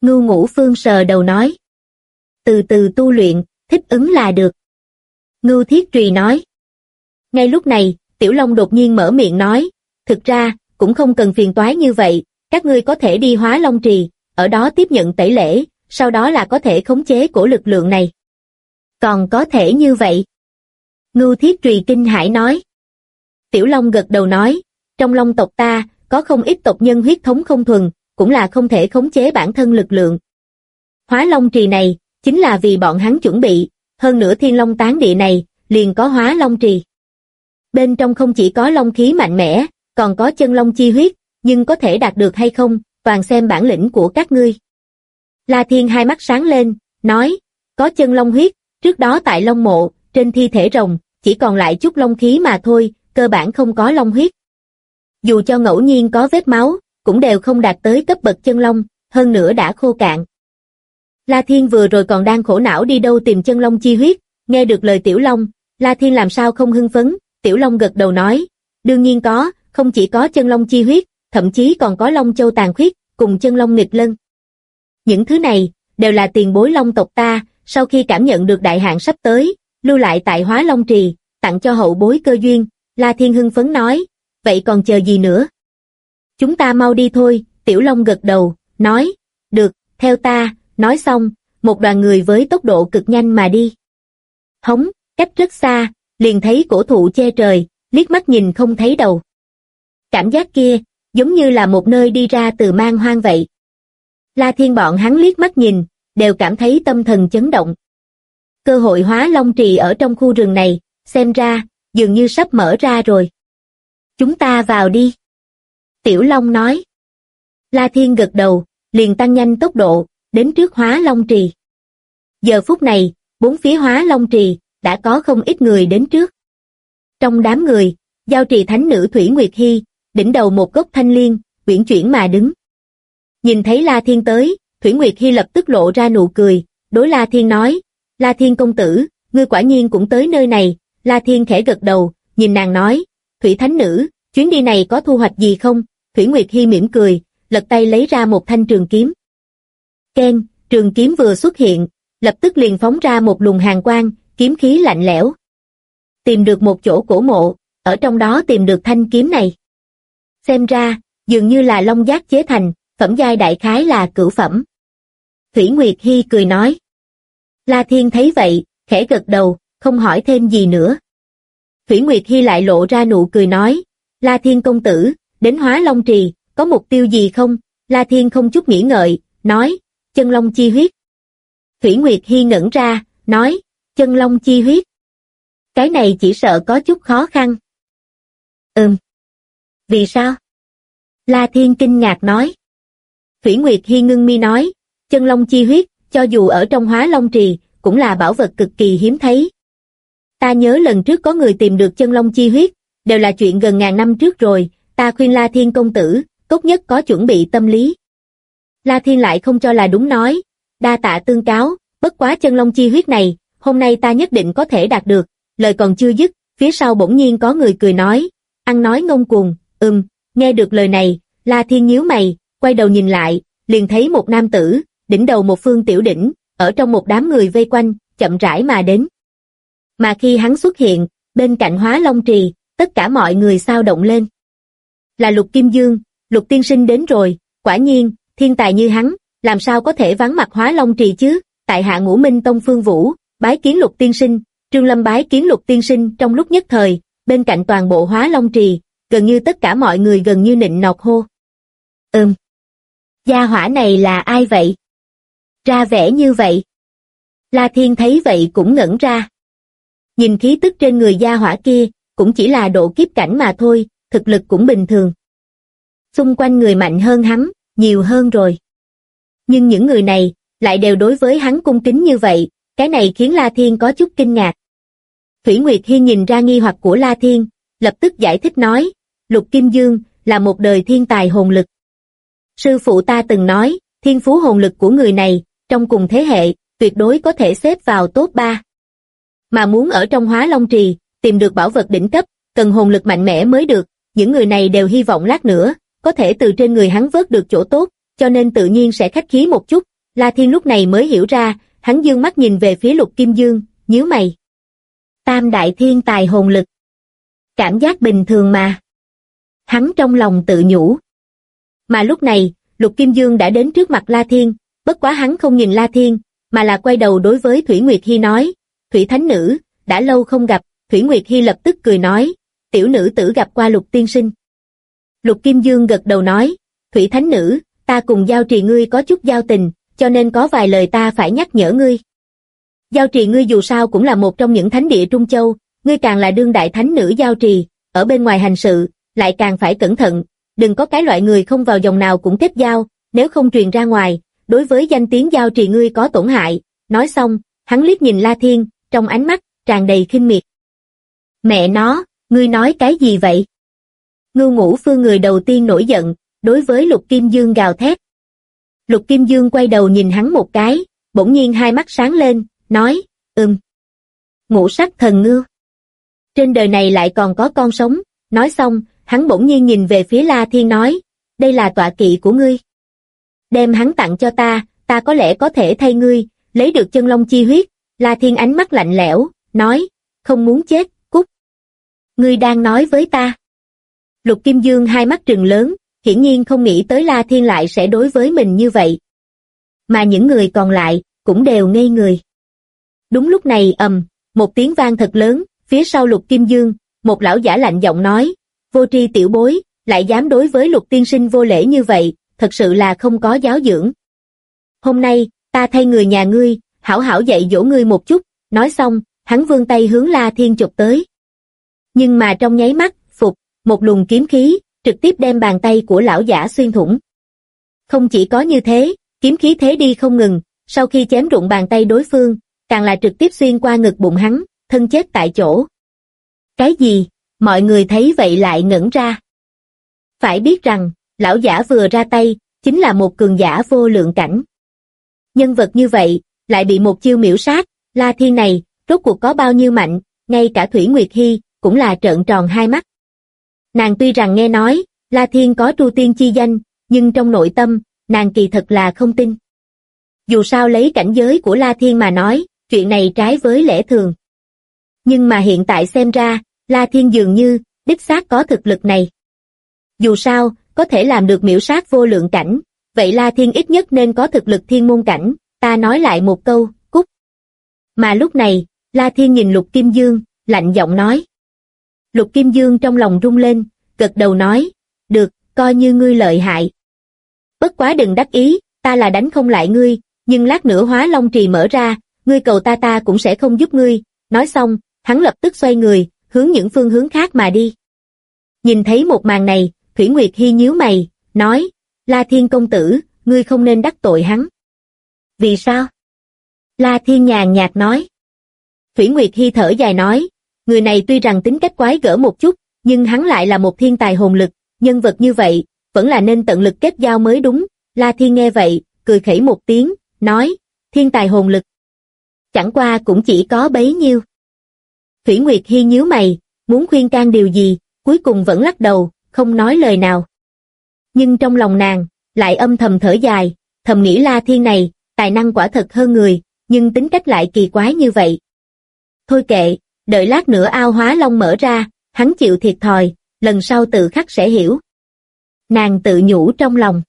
Ngưu Ngũ Phương sờ đầu nói. Từ từ tu luyện, thích ứng là được. Ngưu Thiết Trùy nói. Ngay lúc này, Tiểu Long đột nhiên mở miệng nói, thực ra, cũng không cần phiền toái như vậy, các ngươi có thể đi Hóa Long Trì, ở đó tiếp nhận tẩy lễ, sau đó là có thể khống chế cổ lực lượng này. Còn có thể như vậy? Ngưu Thiết Trùy kinh hãi nói. Tiểu Long gật đầu nói, trong Long tộc ta, có không ít tộc nhân huyết thống không thuần, cũng là không thể khống chế bản thân lực lượng. Hóa Long Trì này, chính là vì bọn hắn chuẩn bị, hơn nữa Thiên Long Tán Địa này, liền có Hóa Long Trì. Bên trong không chỉ có long khí mạnh mẽ, còn có chân long chi huyết, nhưng có thể đạt được hay không, toàn xem bản lĩnh của các ngươi. La Thiên hai mắt sáng lên, nói, có chân long huyết, trước đó tại Long Mộ, trên thi thể rồng, chỉ còn lại chút long khí mà thôi, cơ bản không có long huyết. Dù cho ngẫu nhiên có vết máu, cũng đều không đạt tới cấp bậc chân long, hơn nữa đã khô cạn. La Thiên vừa rồi còn đang khổ não đi đâu tìm chân long chi huyết, nghe được lời Tiểu Long, La Thiên làm sao không hưng phấn, Tiểu Long gật đầu nói, đương nhiên có, không chỉ có chân long chi huyết, thậm chí còn có long châu tàn khuyết, cùng chân long nghịch lân. Những thứ này, đều là tiền bối long tộc ta, sau khi cảm nhận được đại hạn sắp tới, lưu lại tại Hóa Long Trì, tặng cho hậu bối cơ duyên, La Thiên hưng phấn nói, vậy còn chờ gì nữa? Chúng ta mau đi thôi, Tiểu Long gật đầu, nói, được, theo ta, nói xong, một đoàn người với tốc độ cực nhanh mà đi. Hống, cách rất xa, liền thấy cổ thụ che trời, liếc mắt nhìn không thấy đầu. Cảm giác kia, giống như là một nơi đi ra từ man hoang vậy. La Thiên bọn hắn liếc mắt nhìn, đều cảm thấy tâm thần chấn động. Cơ hội Hóa Long Trì ở trong khu rừng này, xem ra, dường như sắp mở ra rồi. Chúng ta vào đi. Tiểu Long nói. La Thiên gật đầu, liền tăng nhanh tốc độ, đến trước Hóa Long Trì. Giờ phút này, bốn phía Hóa Long Trì, đã có không ít người đến trước. Trong đám người, Giao Trì Thánh Nữ Thủy Nguyệt Hy, đỉnh đầu một gốc thanh liên, uyển chuyển mà đứng. Nhìn thấy La Thiên tới, Thủy Nguyệt Hy lập tức lộ ra nụ cười, đối La Thiên nói, La Thiên công tử, ngươi quả nhiên cũng tới nơi này. La Thiên khẽ gật đầu, nhìn nàng nói, Thủy Thánh Nữ, chuyến đi này có thu hoạch gì không? Thủy Nguyệt Hy mỉm cười, lật tay lấy ra một thanh trường kiếm. Keng, trường kiếm vừa xuất hiện, lập tức liền phóng ra một luồng hàn quang, kiếm khí lạnh lẽo. Tìm được một chỗ cổ mộ, ở trong đó tìm được thanh kiếm này. Xem ra, dường như là long giác chế thành, phẩm giai đại khái là cửu phẩm. Thủy Nguyệt Hy cười nói. La Thiên thấy vậy, khẽ gật đầu, không hỏi thêm gì nữa. Thủy Nguyệt Hy lại lộ ra nụ cười nói, La Thiên công tử, đến Hóa Long Trì, có mục tiêu gì không? La Thiên không chút nghĩ ngợi, nói, chân long chi huyết. Thủy Nguyệt Hy ngẩn ra, nói, chân long chi huyết. Cái này chỉ sợ có chút khó khăn. Vì sao? La Thiên kinh ngạc nói. Thủy Nguyệt Hy ngưng mi nói, chân long chi huyết, cho dù ở trong Hóa Long Trì, cũng là bảo vật cực kỳ hiếm thấy. Ta nhớ lần trước có người tìm được chân long chi huyết, đều là chuyện gần ngàn năm trước rồi, ta khuyên La Thiên công tử, tốt nhất có chuẩn bị tâm lý. La Thiên lại không cho là đúng nói, đa tạ tương cáo, bất quá chân long chi huyết này, hôm nay ta nhất định có thể đạt được. Lời còn chưa dứt, phía sau bỗng nhiên có người cười nói, ăn nói ngông cuồng. Nghe được lời này, La Thiên nhíu mày, quay đầu nhìn lại, liền thấy một nam tử, đỉnh đầu một phương tiểu đỉnh, ở trong một đám người vây quanh, chậm rãi mà đến. Mà khi hắn xuất hiện, bên cạnh Hóa Long Trì, tất cả mọi người xao động lên. Là Lục Kim Dương, Lục tiên sinh đến rồi, quả nhiên, thiên tài như hắn, làm sao có thể vắng mặt Hóa Long Trì chứ? Tại hạ Ngũ Minh Tông Phương Vũ, bái kiến Lục tiên sinh. Trương Lâm bái kiến Lục tiên sinh. Trong lúc nhất thời, bên cạnh toàn bộ Hóa Long Trì, gần như tất cả mọi người gần như nịnh nọt hô. Gia hỏa này là ai vậy? Ra vẻ như vậy. La Thiên thấy vậy cũng ngẩn ra. Nhìn khí tức trên người gia hỏa kia, cũng chỉ là độ kiếp cảnh mà thôi, thực lực cũng bình thường. Xung quanh người mạnh hơn hắn, nhiều hơn rồi. Nhưng những người này, lại đều đối với hắn cung kính như vậy, cái này khiến La Thiên có chút kinh ngạc. Thủy Nguyệt Hy nhìn ra nghi hoặc của La Thiên, lập tức giải thích nói, Lục Kim Dương, là một đời thiên tài hồn lực. Sư phụ ta từng nói, thiên phú hồn lực của người này, trong cùng thế hệ, tuyệt đối có thể xếp vào top 3. Mà muốn ở trong Hóa Long Trì, tìm được bảo vật đỉnh cấp, cần hồn lực mạnh mẽ mới được, những người này đều hy vọng lát nữa, có thể từ trên người hắn vớt được chỗ tốt, cho nên tự nhiên sẽ khách khí một chút, La Thiên lúc này mới hiểu ra, hắn dương mắt nhìn về phía Lục Kim Dương, nhíu mày. Tam đại thiên tài hồn lực. Cảm giác bình thường mà. Hắn trong lòng tự nhủ. Mà lúc này, Lục Kim Dương đã đến trước mặt La Thiên, bất quá hắn không nhìn La Thiên, mà là quay đầu đối với Thủy Nguyệt Hi nói, Thủy Thánh Nữ, đã lâu không gặp. Thủy Nguyệt Hi lập tức cười nói, tiểu nữ tử gặp qua Lục tiên sinh. Lục Kim Dương gật đầu nói, Thủy Thánh Nữ, ta cùng Giao Trì ngươi có chút giao tình, cho nên có vài lời ta phải nhắc nhở ngươi. Giao Trì ngươi dù sao cũng là một trong những thánh địa Trung Châu, ngươi càng là đương đại thánh nữ Giao Trì, ở bên ngoài hành sự, lại càng phải cẩn thận, đừng có cái loại người không vào dòng nào cũng kết giao, nếu không truyền ra ngoài, đối với danh tiếng Giao Trì ngươi có tổn hại. Nói xong, hắn liếc nhìn La Thiên, trong ánh mắt tràn đầy khinh miệt. Mẹ nó, ngươi nói cái gì vậy? Ngưu Ngũ Phương người đầu tiên nổi giận, đối với Lục Kim Dương gào thét. Lục Kim Dương quay đầu nhìn hắn một cái, bỗng nhiên hai mắt sáng lên, nói, Ngũ sắc thần ngưu. Trên đời này lại còn có con sống. Nói xong, hắn bỗng nhiên nhìn về phía La Thiên nói, đây là tọa kỵ của ngươi. Đem hắn tặng cho ta, ta có lẽ có thể thay ngươi, lấy được chân long chi huyết. La Thiên ánh mắt lạnh lẽo, nói, không muốn chết, cút. Ngươi đang nói với ta. Lục Kim Dương hai mắt trừng lớn, hiển nhiên không nghĩ tới La Thiên lại sẽ đối với mình như vậy. Mà những người còn lại, cũng đều ngây người. Đúng lúc này một tiếng vang thật lớn, phía sau Lục Kim Dương, một lão giả lạnh giọng nói, vô tri tiểu bối, lại dám đối với Lục tiên sinh vô lễ như vậy, thật sự là không có giáo dưỡng. Hôm nay, ta thay người nhà ngươi, hảo hảo dạy dỗ ngươi một chút. Nói xong, hắn vươn tay hướng La Thiên chụp tới. Nhưng mà trong nháy mắt, một luồng kiếm khí, trực tiếp đem bàn tay của lão giả xuyên thủng. Không chỉ có như thế, kiếm khí thế đi không ngừng, sau khi chém rụng bàn tay đối phương, càng là trực tiếp xuyên qua ngực bụng hắn, thân chết tại chỗ. Cái gì? Mọi người thấy vậy lại ngẩn ra. Phải biết rằng, lão giả vừa ra tay, chính là một cường giả vô lượng cảnh. Nhân vật như vậy, lại bị một chiêu miểu sát, La Thiên này, rốt cuộc có bao nhiêu mạnh, ngay cả Thủy Nguyệt Hi, cũng là trợn tròn hai mắt. Nàng tuy rằng nghe nói, La Thiên có tru tiên chi danh, nhưng trong nội tâm, nàng kỳ thật là không tin. Dù sao lấy cảnh giới của La Thiên mà nói, chuyện này trái với lẽ thường. Nhưng mà hiện tại xem ra, La Thiên dường như, đích xác có thực lực này. Dù sao, có thể làm được miểu sát vô lượng cảnh, vậy La Thiên ít nhất nên có thực lực thiên môn cảnh, ta nói lại một câu, cút. Mà lúc này, La Thiên nhìn Lục Kim Dương, lạnh giọng nói. Lục Kim Dương trong lòng rung lên, gật đầu nói, được, coi như ngươi lợi hại. Bất quá đừng đắc ý, ta là đánh không lại ngươi, nhưng lát nữa Hóa Long Trì mở ra, ngươi cầu ta cũng sẽ không giúp ngươi. Nói xong, hắn lập tức xoay người, hướng những phương hướng khác mà đi. Nhìn thấy một màn này, Thủy Nguyệt Hi nhíu mày, nói, La Thiên công tử, ngươi không nên đắc tội hắn. Vì sao? La Thiên nhàn nhạt nói. Thủy Nguyệt Hi thở dài nói, người này tuy rằng tính cách quái gở một chút, nhưng hắn lại là một thiên tài hồn lực, nhân vật như vậy, vẫn là nên tận lực kết giao mới đúng. La Thiên nghe vậy, cười khẩy một tiếng, nói, thiên tài hồn lực. Chẳng qua cũng chỉ có bấy nhiêu. Thủy Nguyệt Hi nhíu mày, muốn khuyên can điều gì, cuối cùng vẫn lắc đầu, không nói lời nào. Nhưng trong lòng nàng, lại âm thầm thở dài, thầm nghĩ La Thiên này, tài năng quả thật hơn người, nhưng tính cách lại kỳ quái như vậy. Thôi kệ, đợi lát nữa ao Hóa Long mở ra, hắn chịu thiệt thòi, lần sau tự khắc sẽ hiểu. Nàng tự nhủ trong lòng.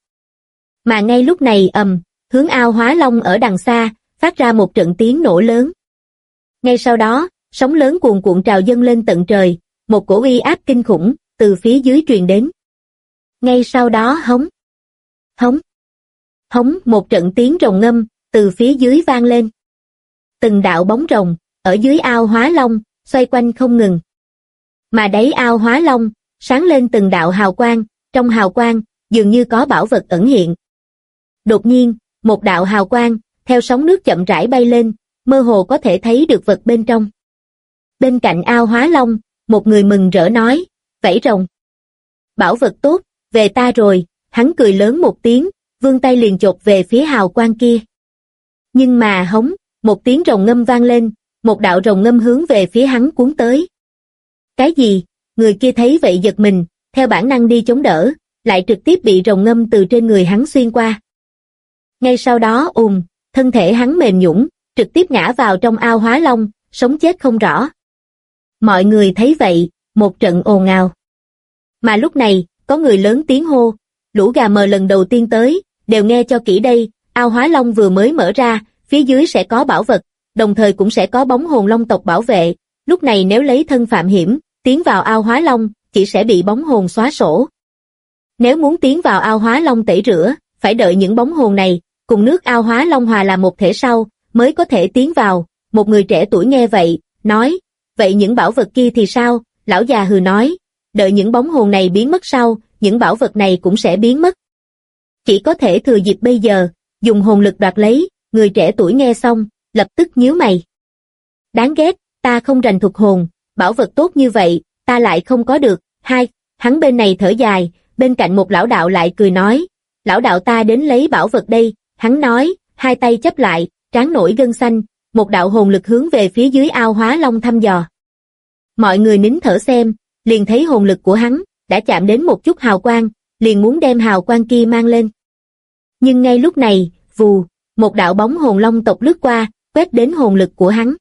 Mà ngay lúc này hướng ao Hóa Long ở đằng xa, phát ra một trận tiếng nổ lớn. Ngay sau đó, sóng lớn cuồn cuộn trào dâng lên tận trời, một cổ uy áp kinh khủng, từ phía dưới truyền đến. Ngay sau đó hống, một trận tiếng rồng ngâm, từ phía dưới vang lên. Từng đạo bóng rồng, ở dưới ao Hóa Long, xoay quanh không ngừng. Mà đáy ao Hóa Long, sáng lên từng đạo hào quang, trong hào quang, dường như có bảo vật ẩn hiện. Đột nhiên, một đạo hào quang, theo sóng nước chậm rãi bay lên, mơ hồ có thể thấy được vật bên trong. Bên cạnh ao Hóa Long, một người mừng rỡ nói, vảy rồng. Bảo vật tốt, về ta rồi, hắn cười lớn một tiếng, vươn tay liền chộp về phía hào quang kia. Nhưng mà một tiếng rồng ngâm vang lên, một đạo rồng ngâm hướng về phía hắn cuốn tới. Cái gì? Người kia thấy vậy giật mình, theo bản năng đi chống đỡ, lại trực tiếp bị rồng ngâm từ trên người hắn xuyên qua. Ngay sau đó thân thể hắn mềm nhũn, trực tiếp ngã vào trong ao hóa long, sống chết không rõ. Mọi người thấy vậy, một trận ồn ào. Mà lúc này, có người lớn tiếng hô, lũ gà mờ lần đầu tiên tới, đều nghe cho kỹ đây, ao hóa long vừa mới mở ra, phía dưới sẽ có bảo vật, đồng thời cũng sẽ có bóng hồn long tộc bảo vệ, lúc này nếu lấy thân phạm hiểm, tiến vào ao hóa long, chỉ sẽ bị bóng hồn xóa sổ. Nếu muốn tiến vào ao hóa long tẩy rửa, phải đợi những bóng hồn này, cùng nước ao hóa long hòa làm một thể sau, mới có thể tiến vào. Một người trẻ tuổi nghe vậy, nói, vậy những bảo vật kia thì sao? Lão già hừ nói, đợi những bóng hồn này biến mất sau, những bảo vật này cũng sẽ biến mất. Chỉ có thể thừa dịp bây giờ, dùng hồn lực đoạt lấy. Người trẻ tuổi nghe xong, lập tức nhíu mày. Đáng ghét, ta không rành thuật hồn, bảo vật tốt như vậy, ta lại không có được. Hắn bên này thở dài, bên cạnh một lão đạo lại cười nói, lão đạo ta đến lấy bảo vật đây. Hắn nói, hai tay chắp lại, trán nổi gân xanh, một đạo hồn lực hướng về phía dưới ao hóa long thăm dò. Mọi người nín thở xem, liền thấy hồn lực của hắn đã chạm đến một chút hào quang, liền muốn đem hào quang kia mang lên. Nhưng ngay lúc này, vù, một đạo bóng hồn long tộc lướt qua, quét đến hồn lực của hắn.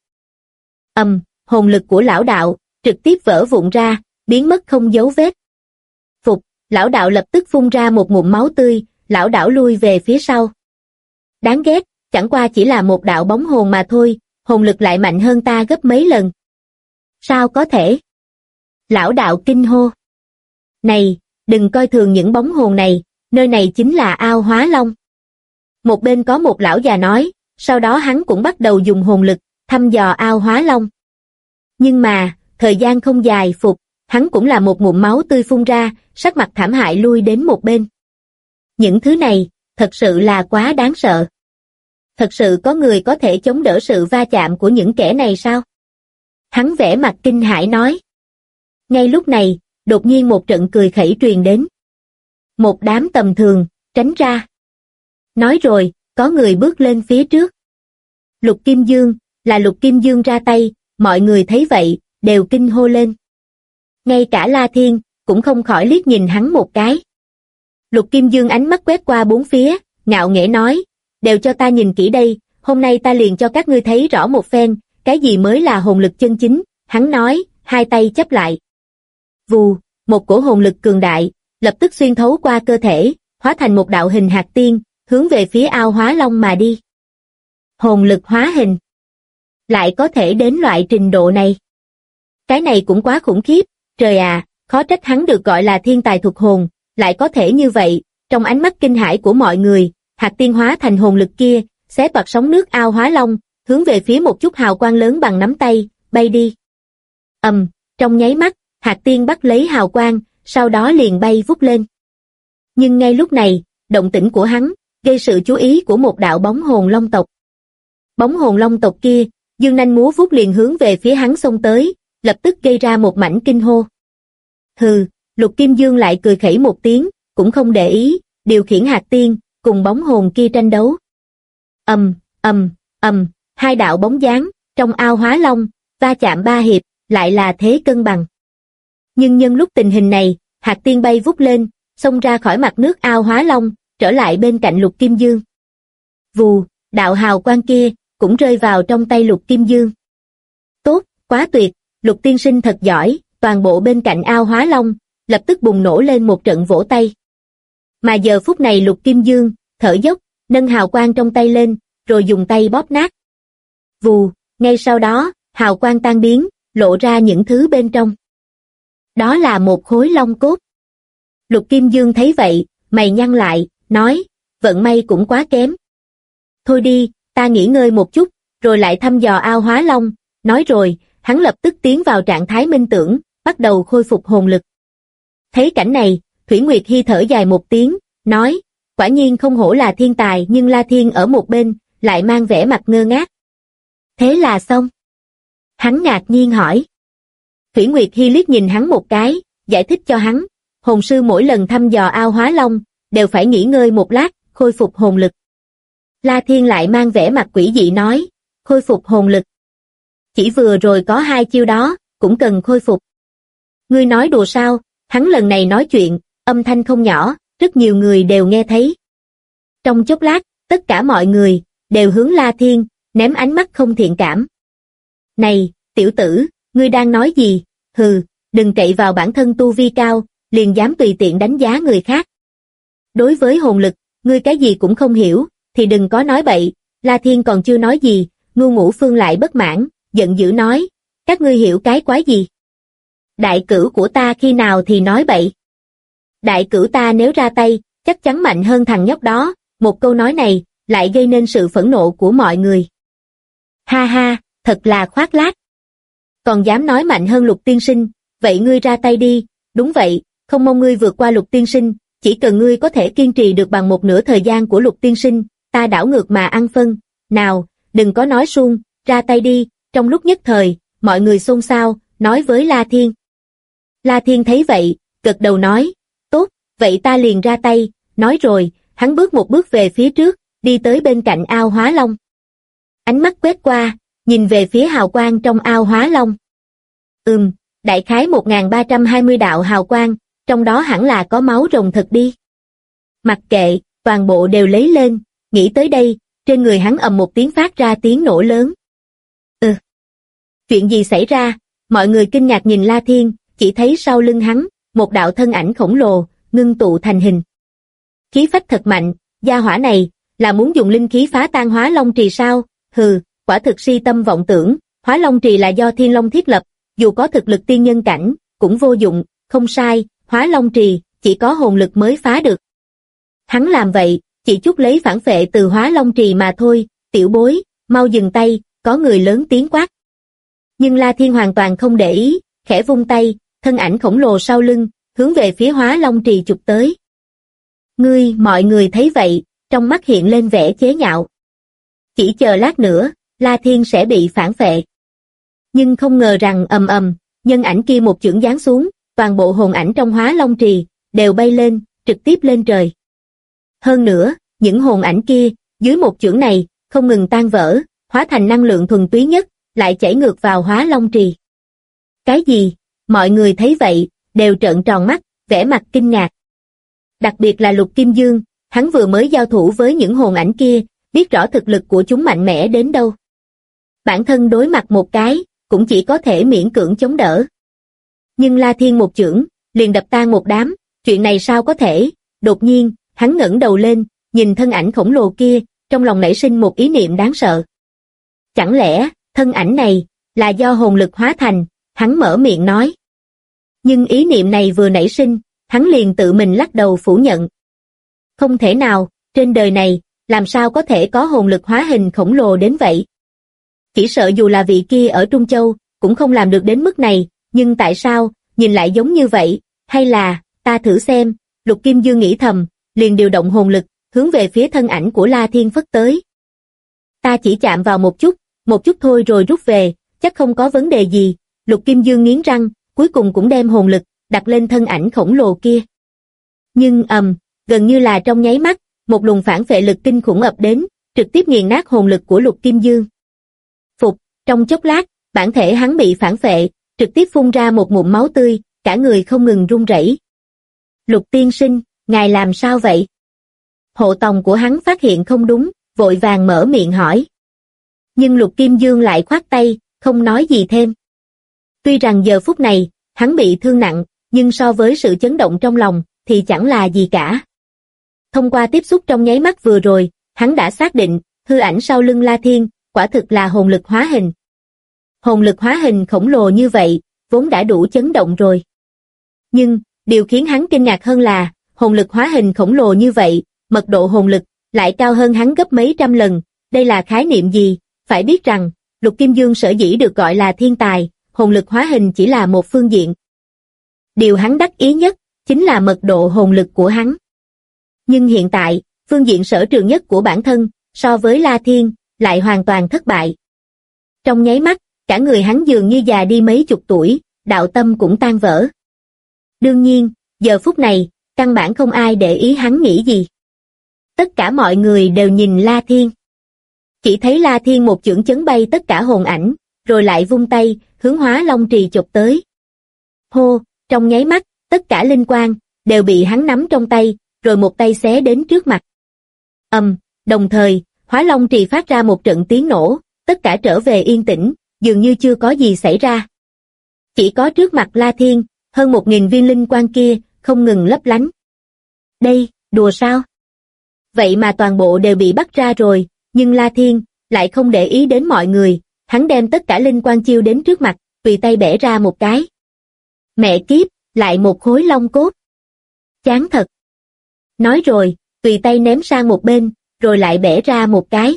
Hồn lực của lão đạo trực tiếp vỡ vụn ra, biến mất không dấu vết. Phục, lão đạo lập tức phun ra một ngụm máu tươi, lão đảo lui về phía sau. Đáng ghét, chẳng qua chỉ là một đạo bóng hồn mà thôi, hồn lực lại mạnh hơn ta gấp mấy lần. Sao có thể? Lão đạo kinh hô. Này, đừng coi thường những bóng hồn này, nơi này chính là ao hóa long. Một bên có một lão già nói, sau đó hắn cũng bắt đầu dùng hồn lực, thăm dò ao hóa long. Nhưng mà, thời gian không dài, Phục, hắn cũng là một ngụm máu tươi phun ra, sắc mặt thảm hại lui đến một bên. Những thứ này, thật sự là quá đáng sợ. Thật sự có người có thể chống đỡ sự va chạm của những kẻ này sao? Hắn vẻ mặt kinh hãi nói. Ngay lúc này, đột nhiên một trận cười khẩy truyền đến. Một đám tầm thường, tránh ra. Nói rồi, có người bước lên phía trước. Lục Kim Dương, là Lục Kim Dương ra tay, mọi người thấy vậy, đều kinh hô lên. Ngay cả La Thiên, cũng không khỏi liếc nhìn hắn một cái. Lục Kim Dương ánh mắt quét qua bốn phía, ngạo nghễ nói, đều cho ta nhìn kỹ đây, hôm nay ta liền cho các ngươi thấy rõ một phen, cái gì mới là hồn lực chân chính, hắn nói, hai tay chắp lại. Vù, một cổ hồn lực cường đại, lập tức xuyên thấu qua cơ thể, hóa thành một đạo hình hạt tiên, hướng về phía ao hóa long mà đi. Hồn lực hóa hình. Lại có thể đến loại trình độ này. Cái này cũng quá khủng khiếp, trời à, khó trách hắn được gọi là thiên tài thuật hồn, lại có thể như vậy, trong ánh mắt kinh hãi của mọi người, hạt tiên hóa thành hồn lực kia, xé toạc sóng nước ao hóa long, hướng về phía một chút hào quang lớn bằng nắm tay, bay đi. Trong nháy mắt, hạt tiên bắt lấy hào quang, sau đó liền bay vút lên. Nhưng ngay lúc này, động tĩnh của hắn, gây sự chú ý của một đạo bóng hồn long tộc. Bóng hồn long tộc kia, dương nanh múa vuốt liền hướng về phía hắn xông tới, lập tức gây ra một mảnh kinh hô. Hừ, Lục Kim Dương lại cười khẩy một tiếng, cũng không để ý, điều khiển hạt tiên, cùng bóng hồn kia tranh đấu. Hai đạo bóng dáng, trong ao hóa long, va chạm ba hiệp, lại là thế cân bằng. Nhưng nhân lúc tình hình này, hạt tiên bay vút lên, xông ra khỏi mặt nước ao hóa long, trở lại bên cạnh Lục Kim Dương. Vù, đạo hào quang kia, cũng rơi vào trong tay Lục Kim Dương. Tốt, quá tuyệt, Lục tiên sinh thật giỏi, toàn bộ bên cạnh ao hóa long, lập tức bùng nổ lên một trận vỗ tay. Mà giờ phút này Lục Kim Dương, thở dốc, nâng hào quang trong tay lên, rồi dùng tay bóp nát. Vù, ngay sau đó, hào quang tan biến, lộ ra những thứ bên trong. Đó là một khối long cốt. Lục Kim Dương thấy vậy, mày nhăn lại, nói, vận may cũng quá kém. Thôi đi, ta nghỉ ngơi một chút, rồi lại thăm dò ao hóa long. Nói rồi, hắn lập tức tiến vào trạng thái minh tưởng, bắt đầu khôi phục hồn lực. Thấy cảnh này, Thủy Nguyệt Hi thở dài một tiếng, nói, quả nhiên không hổ là thiên tài, nhưng La Thiên ở một bên, lại mang vẻ mặt ngơ ngác. Thế là xong. Hắn ngạc nhiên hỏi. Thủy Nguyệt Hi liếc nhìn hắn một cái, giải thích cho hắn, hồn sư mỗi lần thăm dò ao hóa long, đều phải nghỉ ngơi một lát, khôi phục hồn lực. La Thiên lại mang vẻ mặt quỷ dị nói, khôi phục hồn lực. Chỉ vừa rồi có 2 chiêu đó, cũng cần khôi phục. Ngươi nói đùa sao? Hắn lần này nói chuyện, âm thanh không nhỏ, rất nhiều người đều nghe thấy. Trong chốc lát, tất cả mọi người đều hướng La Thiên ném ánh mắt không thiện cảm. Này, tiểu tử, ngươi đang nói gì? Hừ, đừng cậy vào bản thân tu vi cao, liền dám tùy tiện đánh giá người khác. Đối với hồn lực, ngươi cái gì cũng không hiểu, thì đừng có nói bậy. La Thiên còn chưa nói gì, Ngưu Ngũ Phương lại bất mãn, giận dữ nói, các ngươi hiểu cái quái gì? Đại cửu của ta khi nào thì nói bậy? Đại cửu ta nếu ra tay, chắc chắn mạnh hơn thằng nhóc đó. Một câu nói này, lại gây nên sự phẫn nộ của mọi người. Ha ha, thật là khoác lác. Còn dám nói mạnh hơn Lục tiên sinh, vậy ngươi ra tay đi. Đúng vậy, không mong ngươi vượt qua Lục tiên sinh, chỉ cần ngươi có thể kiên trì được bằng một nửa thời gian của Lục tiên sinh, ta đảo ngược mà ăn phân. Nào, đừng có nói suông, ra tay đi. Trong lúc nhất thời, mọi người xôn xao, nói với La Thiên. La Thiên thấy vậy, gật đầu nói, tốt, vậy ta liền ra tay. Nói rồi, hắn bước một bước về phía trước, đi tới bên cạnh ao Hóa Long. Ánh mắt quét qua, nhìn về phía hào quang trong ao Hóa Long. Đại khái 1320 đạo hào quang, trong đó hẳn là có máu rồng thật đi. Mặc kệ, toàn bộ đều lấy lên, nghĩ tới đây, trên người hắn ầm một tiếng phát ra tiếng nổ lớn. Chuyện gì xảy ra? Mọi người kinh ngạc nhìn La Thiên, chỉ thấy sau lưng hắn, một đạo thân ảnh khổng lồ, ngưng tụ thành hình. Khí phách thật mạnh, gia hỏa này, là muốn dùng linh khí phá tan Hóa Long Trì sao? Hừ, quả thực si tâm vọng tưởng, Hóa Long Trì là do Thiên Long thiết lập, dù có thực lực tiên nhân cảnh, cũng vô dụng, không sai, Hóa Long Trì, chỉ có hồn lực mới phá được. Hắn làm vậy, chỉ chút lấy phản phệ từ Hóa Long Trì mà thôi, tiểu bối, mau dừng tay, có người lớn tiếng quát. Nhưng La Thiên hoàn toàn không để ý, khẽ vung tay, thân ảnh khổng lồ sau lưng, hướng về phía Hóa Long Trì chụp tới. Mọi người thấy vậy, trong mắt hiện lên vẻ chế nhạo. Chỉ chờ lát nữa, La Thiên sẽ bị phản phệ. Nhưng không ngờ rằng nhân ảnh kia một chưởng giáng xuống, toàn bộ hồn ảnh trong Hóa Long Trì, đều bay lên, trực tiếp lên trời. Hơn nữa, những hồn ảnh kia, dưới một chưởng này, không ngừng tan vỡ, hóa thành năng lượng thuần túy nhất, lại chảy ngược vào Hóa Long Trì. Cái gì? Mọi người thấy vậy, đều trợn tròn mắt, vẻ mặt kinh ngạc. Đặc biệt là Lục Kim Dương, hắn vừa mới giao thủ với những hồn ảnh kia, biết rõ thực lực của chúng mạnh mẽ đến đâu. Bản thân đối mặt một cái, cũng chỉ có thể miễn cưỡng chống đỡ. Nhưng La Thiên một chưởng, liền đập tan một đám, chuyện này sao có thể? Đột nhiên, hắn ngẩng đầu lên, nhìn thân ảnh khổng lồ kia, trong lòng nảy sinh một ý niệm đáng sợ. Chẳng lẽ, thân ảnh này, là do hồn lực hóa thành, hắn mở miệng nói. Nhưng ý niệm này vừa nảy sinh, hắn liền tự mình lắc đầu phủ nhận. Không thể nào, trên đời này, làm sao có thể có hồn lực hóa hình khổng lồ đến vậy? Chỉ sợ dù là vị kia ở Trung Châu, cũng không làm được đến mức này, nhưng tại sao, nhìn lại giống như vậy, hay là, ta thử xem, Lục Kim Dương nghĩ thầm, liền điều động hồn lực, hướng về phía thân ảnh của La Thiên phất tới. Ta chỉ chạm vào một chút thôi rồi rút về, chắc không có vấn đề gì. Lục Kim Dương nghiến răng, cuối cùng cũng đem hồn lực, đặt lên thân ảnh khổng lồ kia. Nhưng gần như là trong nháy mắt, một luồng phản phệ lực kinh khủng ập đến, trực tiếp nghiền nát hồn lực của Lục Kim Dương. Phục, trong chốc lát, bản thể hắn bị phản phệ, trực tiếp phun ra một ngụm máu tươi, cả người không ngừng run rẩy. Lục tiên sinh, ngài làm sao vậy? Hộ tòng của hắn phát hiện không đúng, vội vàng mở miệng hỏi. Nhưng Lục Kim Dương lại khoát tay, không nói gì thêm. Tuy rằng giờ phút này, hắn bị thương nặng, nhưng so với sự chấn động trong lòng, thì chẳng là gì cả. Thông qua tiếp xúc trong nháy mắt vừa rồi, hắn đã xác định, hư ảnh sau lưng La Thiên, quả thực là hồn lực hóa hình. Hồn lực hóa hình khổng lồ như vậy, vốn đã đủ chấn động rồi. Nhưng, điều khiến hắn kinh ngạc hơn là, hồn lực hóa hình khổng lồ như vậy, mật độ hồn lực, lại cao hơn hắn gấp mấy trăm lần. Đây là khái niệm gì? Phải biết rằng, Lục Kim Dương sở dĩ được gọi là thiên tài, hồn lực hóa hình chỉ là một phương diện. Điều hắn đắc ý nhất, chính là mật độ hồn lực của hắn. Nhưng hiện tại, phương diện sở trường nhất của bản thân, so với La Thiên, lại hoàn toàn thất bại. Trong nháy mắt, cả người hắn dường như già đi mấy chục tuổi, đạo tâm cũng tan vỡ. Đương nhiên, giờ phút này, căn bản không ai để ý hắn nghĩ gì. Tất cả mọi người đều nhìn La Thiên. Chỉ thấy La Thiên một chưởng chấn bay tất cả hồn ảnh, rồi lại vung tay, hướng Hóa Long Trì chộp tới. Hô, trong nháy mắt, tất cả linh quang, đều bị hắn nắm trong tay, rồi một tay xé đến trước mặt. Đồng thời, Hóa Long Trì phát ra một trận tiếng nổ, tất cả trở về yên tĩnh, dường như chưa có gì xảy ra. Chỉ có trước mặt La Thiên, hơn 1000 viên linh quang kia, không ngừng lấp lánh. Đây, đùa sao? Vậy mà toàn bộ đều bị bắt ra rồi, nhưng La Thiên lại không để ý đến mọi người, hắn đem tất cả linh quang chiêu đến trước mặt, tùy tay bẻ ra một cái. Mẹ kiếp, lại một khối long cốt. Chán thật. Nói rồi, tùy tay ném sang một bên, rồi lại bẻ ra một cái.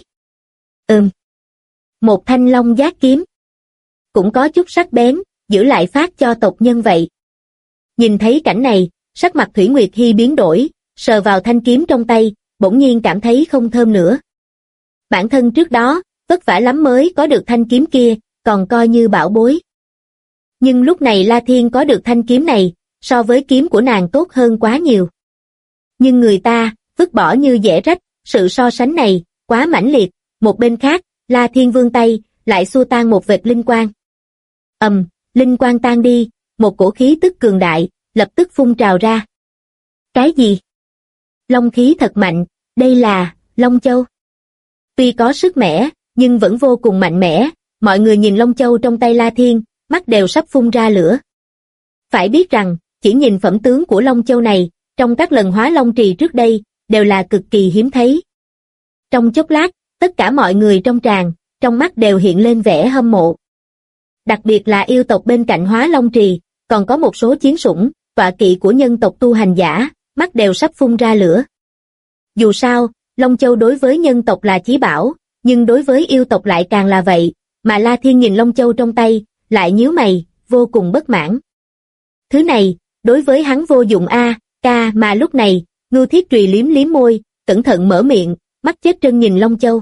Một thanh long giác kiếm. Cũng có chút sắc bén, giữ lại phát cho tộc nhân vậy. Nhìn thấy cảnh này, sắc mặt Thủy Nguyệt Hy biến đổi, sờ vào thanh kiếm trong tay, bỗng nhiên cảm thấy không thơm nữa. Bản thân trước đó, vất vả lắm mới có được thanh kiếm kia, còn coi như bảo bối. Nhưng lúc này La Thiên có được thanh kiếm này, so với kiếm của nàng tốt hơn quá nhiều. Nhưng người ta, vứt bỏ như dễ rách, sự so sánh này, quá mãnh liệt. Một bên khác, La Thiên vươn tay, lại xua tan một vệt linh quang. Linh quang tan đi, một cổ khí tức cường đại, lập tức phun trào ra. Cái gì? Long khí thật mạnh, đây là Long Châu. Tuy có sức mẻ, nhưng vẫn vô cùng mạnh mẽ, mọi người nhìn Long Châu trong tay La Thiên, mắt đều sắp phun ra lửa. Phải biết rằng, chỉ nhìn phẩm tướng của Long Châu này, trong các lần Hóa Long Trì trước đây, đều là cực kỳ hiếm thấy. Trong chốc lát, tất cả mọi người trong tràng, trong mắt đều hiện lên vẻ hâm mộ. Đặc biệt là yêu tộc bên cạnh Hóa Long Trì, còn có một số chiến sủng, tọa kỵ của nhân tộc tu hành giả, mắt đều sắp phun ra lửa. Dù sao, Long Châu đối với nhân tộc là chí bảo, nhưng đối với yêu tộc lại càng là vậy, mà La Thiên nhìn Long Châu trong tay, lại nhíu mày, vô cùng bất mãn. Thứ này, đối với hắn vô dụng ca mà lúc này, Ngưu Thiết Trùy liếm liếm môi, cẩn thận mở miệng, mắt chết trân nhìn Long Châu.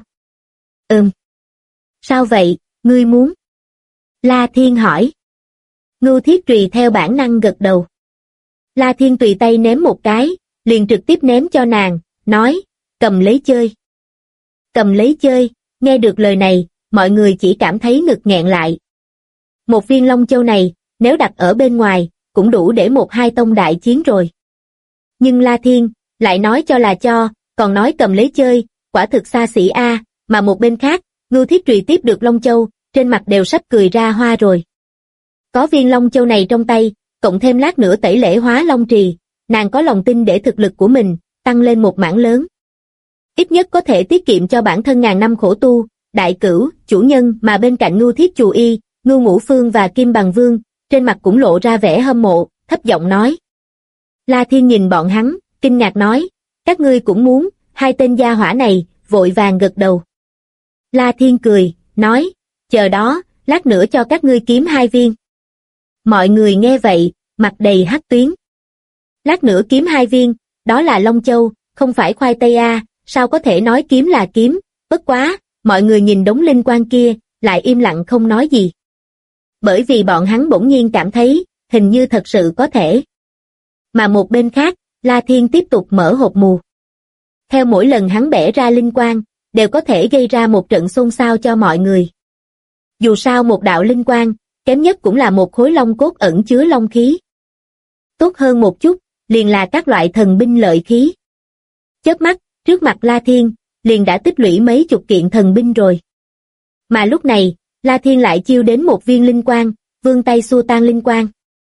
Sao vậy, ngươi muốn? La Thiên hỏi. Ngưu Thiết Trùy theo bản năng gật đầu. La Thiên tùy tay ném một cái, liền trực tiếp ném cho nàng, nói, cầm lấy chơi. Cầm lấy chơi, nghe được lời này, mọi người chỉ cảm thấy ngực nghẹn lại. Một viên Long Châu này, nếu đặt ở bên ngoài, cũng đủ để 1-2 tông đại chiến rồi. Nhưng La Thiên, lại nói cho là cho, còn nói cầm lấy chơi, quả thực xa xỉ mà một bên khác, Ngưu Thiết Trùy tiếp được Long Châu, trên mặt đều sắp cười ra hoa rồi. Có viên Long Châu này trong tay, cộng thêm lát nữa tẩy lễ Hóa Long Trì, nàng có lòng tin để thực lực của mình tăng lên một mảng lớn. Ít nhất có thể tiết kiệm cho bản thân ngàn năm khổ tu, đại cửu, chủ nhân mà bên cạnh Ngưu Thiết Chù Y, Ngưu Ngũ Phương và Kim Bằng Vương, trên mặt cũng lộ ra vẻ hâm mộ, thấp giọng nói. La Thiên nhìn bọn hắn, kinh ngạc nói, các ngươi cũng muốn, hai tên gia hỏa này, vội vàng gật đầu. La Thiên cười, nói, chờ đó, lát nữa cho các ngươi kiếm 2 viên. Mọi người nghe vậy, mặt đầy hắc tuyến. Lát nữa kiếm 2 viên, đó là Long Châu, không phải khoai tây sao có thể nói kiếm là kiếm, bất quá, mọi người nhìn đống linh quang kia, lại im lặng không nói gì. Bởi vì bọn hắn bỗng nhiên cảm thấy, hình như thật sự có thể. Mà một bên khác, La Thiên tiếp tục mở hộp mù. Theo mỗi lần hắn bẻ ra linh quang, đều có thể gây ra một trận xôn xao cho mọi người. Dù sao một đạo linh quang, kém nhất cũng là một khối long cốt ẩn chứa long khí. Tốt hơn một chút, liền là các loại thần binh lợi khí. Chớp mắt, trước mặt La Thiên, liền đã tích lũy mấy chục kiện thần binh rồi. Mà lúc này, La Thiên lại chiêu đến một viên linh quang, vươn tay xua tan linh quang.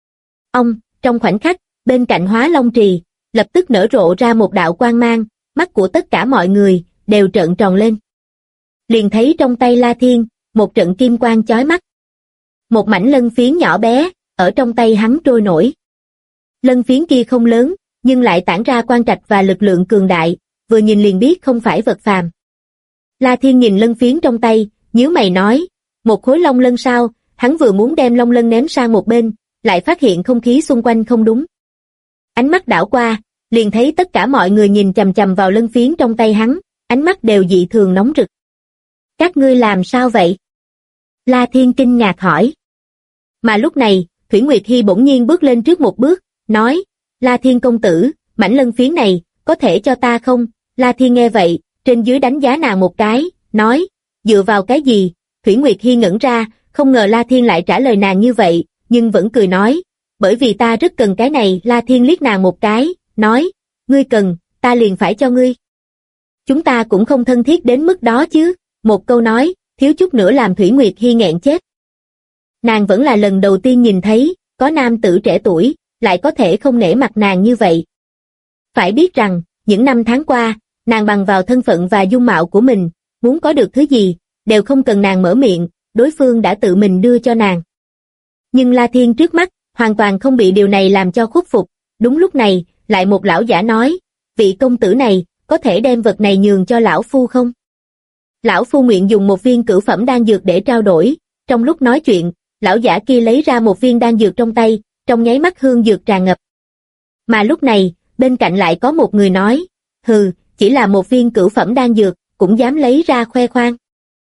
Trong khoảnh khắc, bên cạnh Hóa Long Trì, lập tức nở rộ ra một đạo quang mang, mắt của tất cả mọi người, đều trợn tròn lên. Liền thấy trong tay La Thiên, một trận kim quang chói mắt. Một mảnh lân phiến nhỏ bé, ở trong tay hắn trôi nổi. Lân phiến kia không lớn, nhưng lại tản ra quang trạch và lực lượng cường đại, vừa nhìn liền biết không phải vật phàm. La Thiên nhìn lân phiến trong tay, nhíu mày nói, một khối long lân sao, hắn vừa muốn đem long lân ném sang một bên, lại phát hiện không khí xung quanh không đúng. Ánh mắt đảo qua, liền thấy tất cả mọi người nhìn chằm chằm vào lân phiến trong tay hắn, ánh mắt đều dị thường nóng rực. Các ngươi làm sao vậy? La Thiên kinh ngạc hỏi. Mà lúc này, Thủy Nguyệt Hy bỗng nhiên bước lên trước một bước, nói, La Thiên công tử, mảnh lân phiến này, có thể cho ta không? La Thiên nghe vậy, trên dưới đánh giá nàng một cái, nói, dựa vào cái gì? Thủy Nguyệt Hy ngẩn ra, không ngờ La Thiên lại trả lời nàng như vậy, nhưng vẫn cười nói, bởi vì ta rất cần cái này. La Thiên liếc nàng một cái, nói, ngươi cần, ta liền phải cho ngươi. Chúng ta cũng không thân thiết đến mức đó chứ, một câu nói, thiếu chút nữa làm Thủy Nguyệt Hy nghẹn chết. Nàng vẫn là lần đầu tiên nhìn thấy, có nam tử trẻ tuổi, lại có thể không nể mặt nàng như vậy. Phải biết rằng, những năm tháng qua, nàng bằng vào thân phận và dung mạo của mình, muốn có được thứ gì, đều không cần nàng mở miệng, đối phương đã tự mình đưa cho nàng. Nhưng La Thiên trước mắt, hoàn toàn không bị điều này làm cho khuất phục. Đúng lúc này, lại một lão giả nói, vị công tử này, có thể đem vật này nhường cho lão phu không? Lão phu nguyện dùng một viên cửu phẩm đan dược để trao đổi. Trong lúc nói chuyện, lão giả kia lấy ra một viên đan dược trong tay, trong nháy mắt hương dược tràn ngập. Mà lúc này, bên cạnh lại có một người nói, hừ, chỉ là một viên cửu phẩm đan dược, cũng dám lấy ra khoe khoang.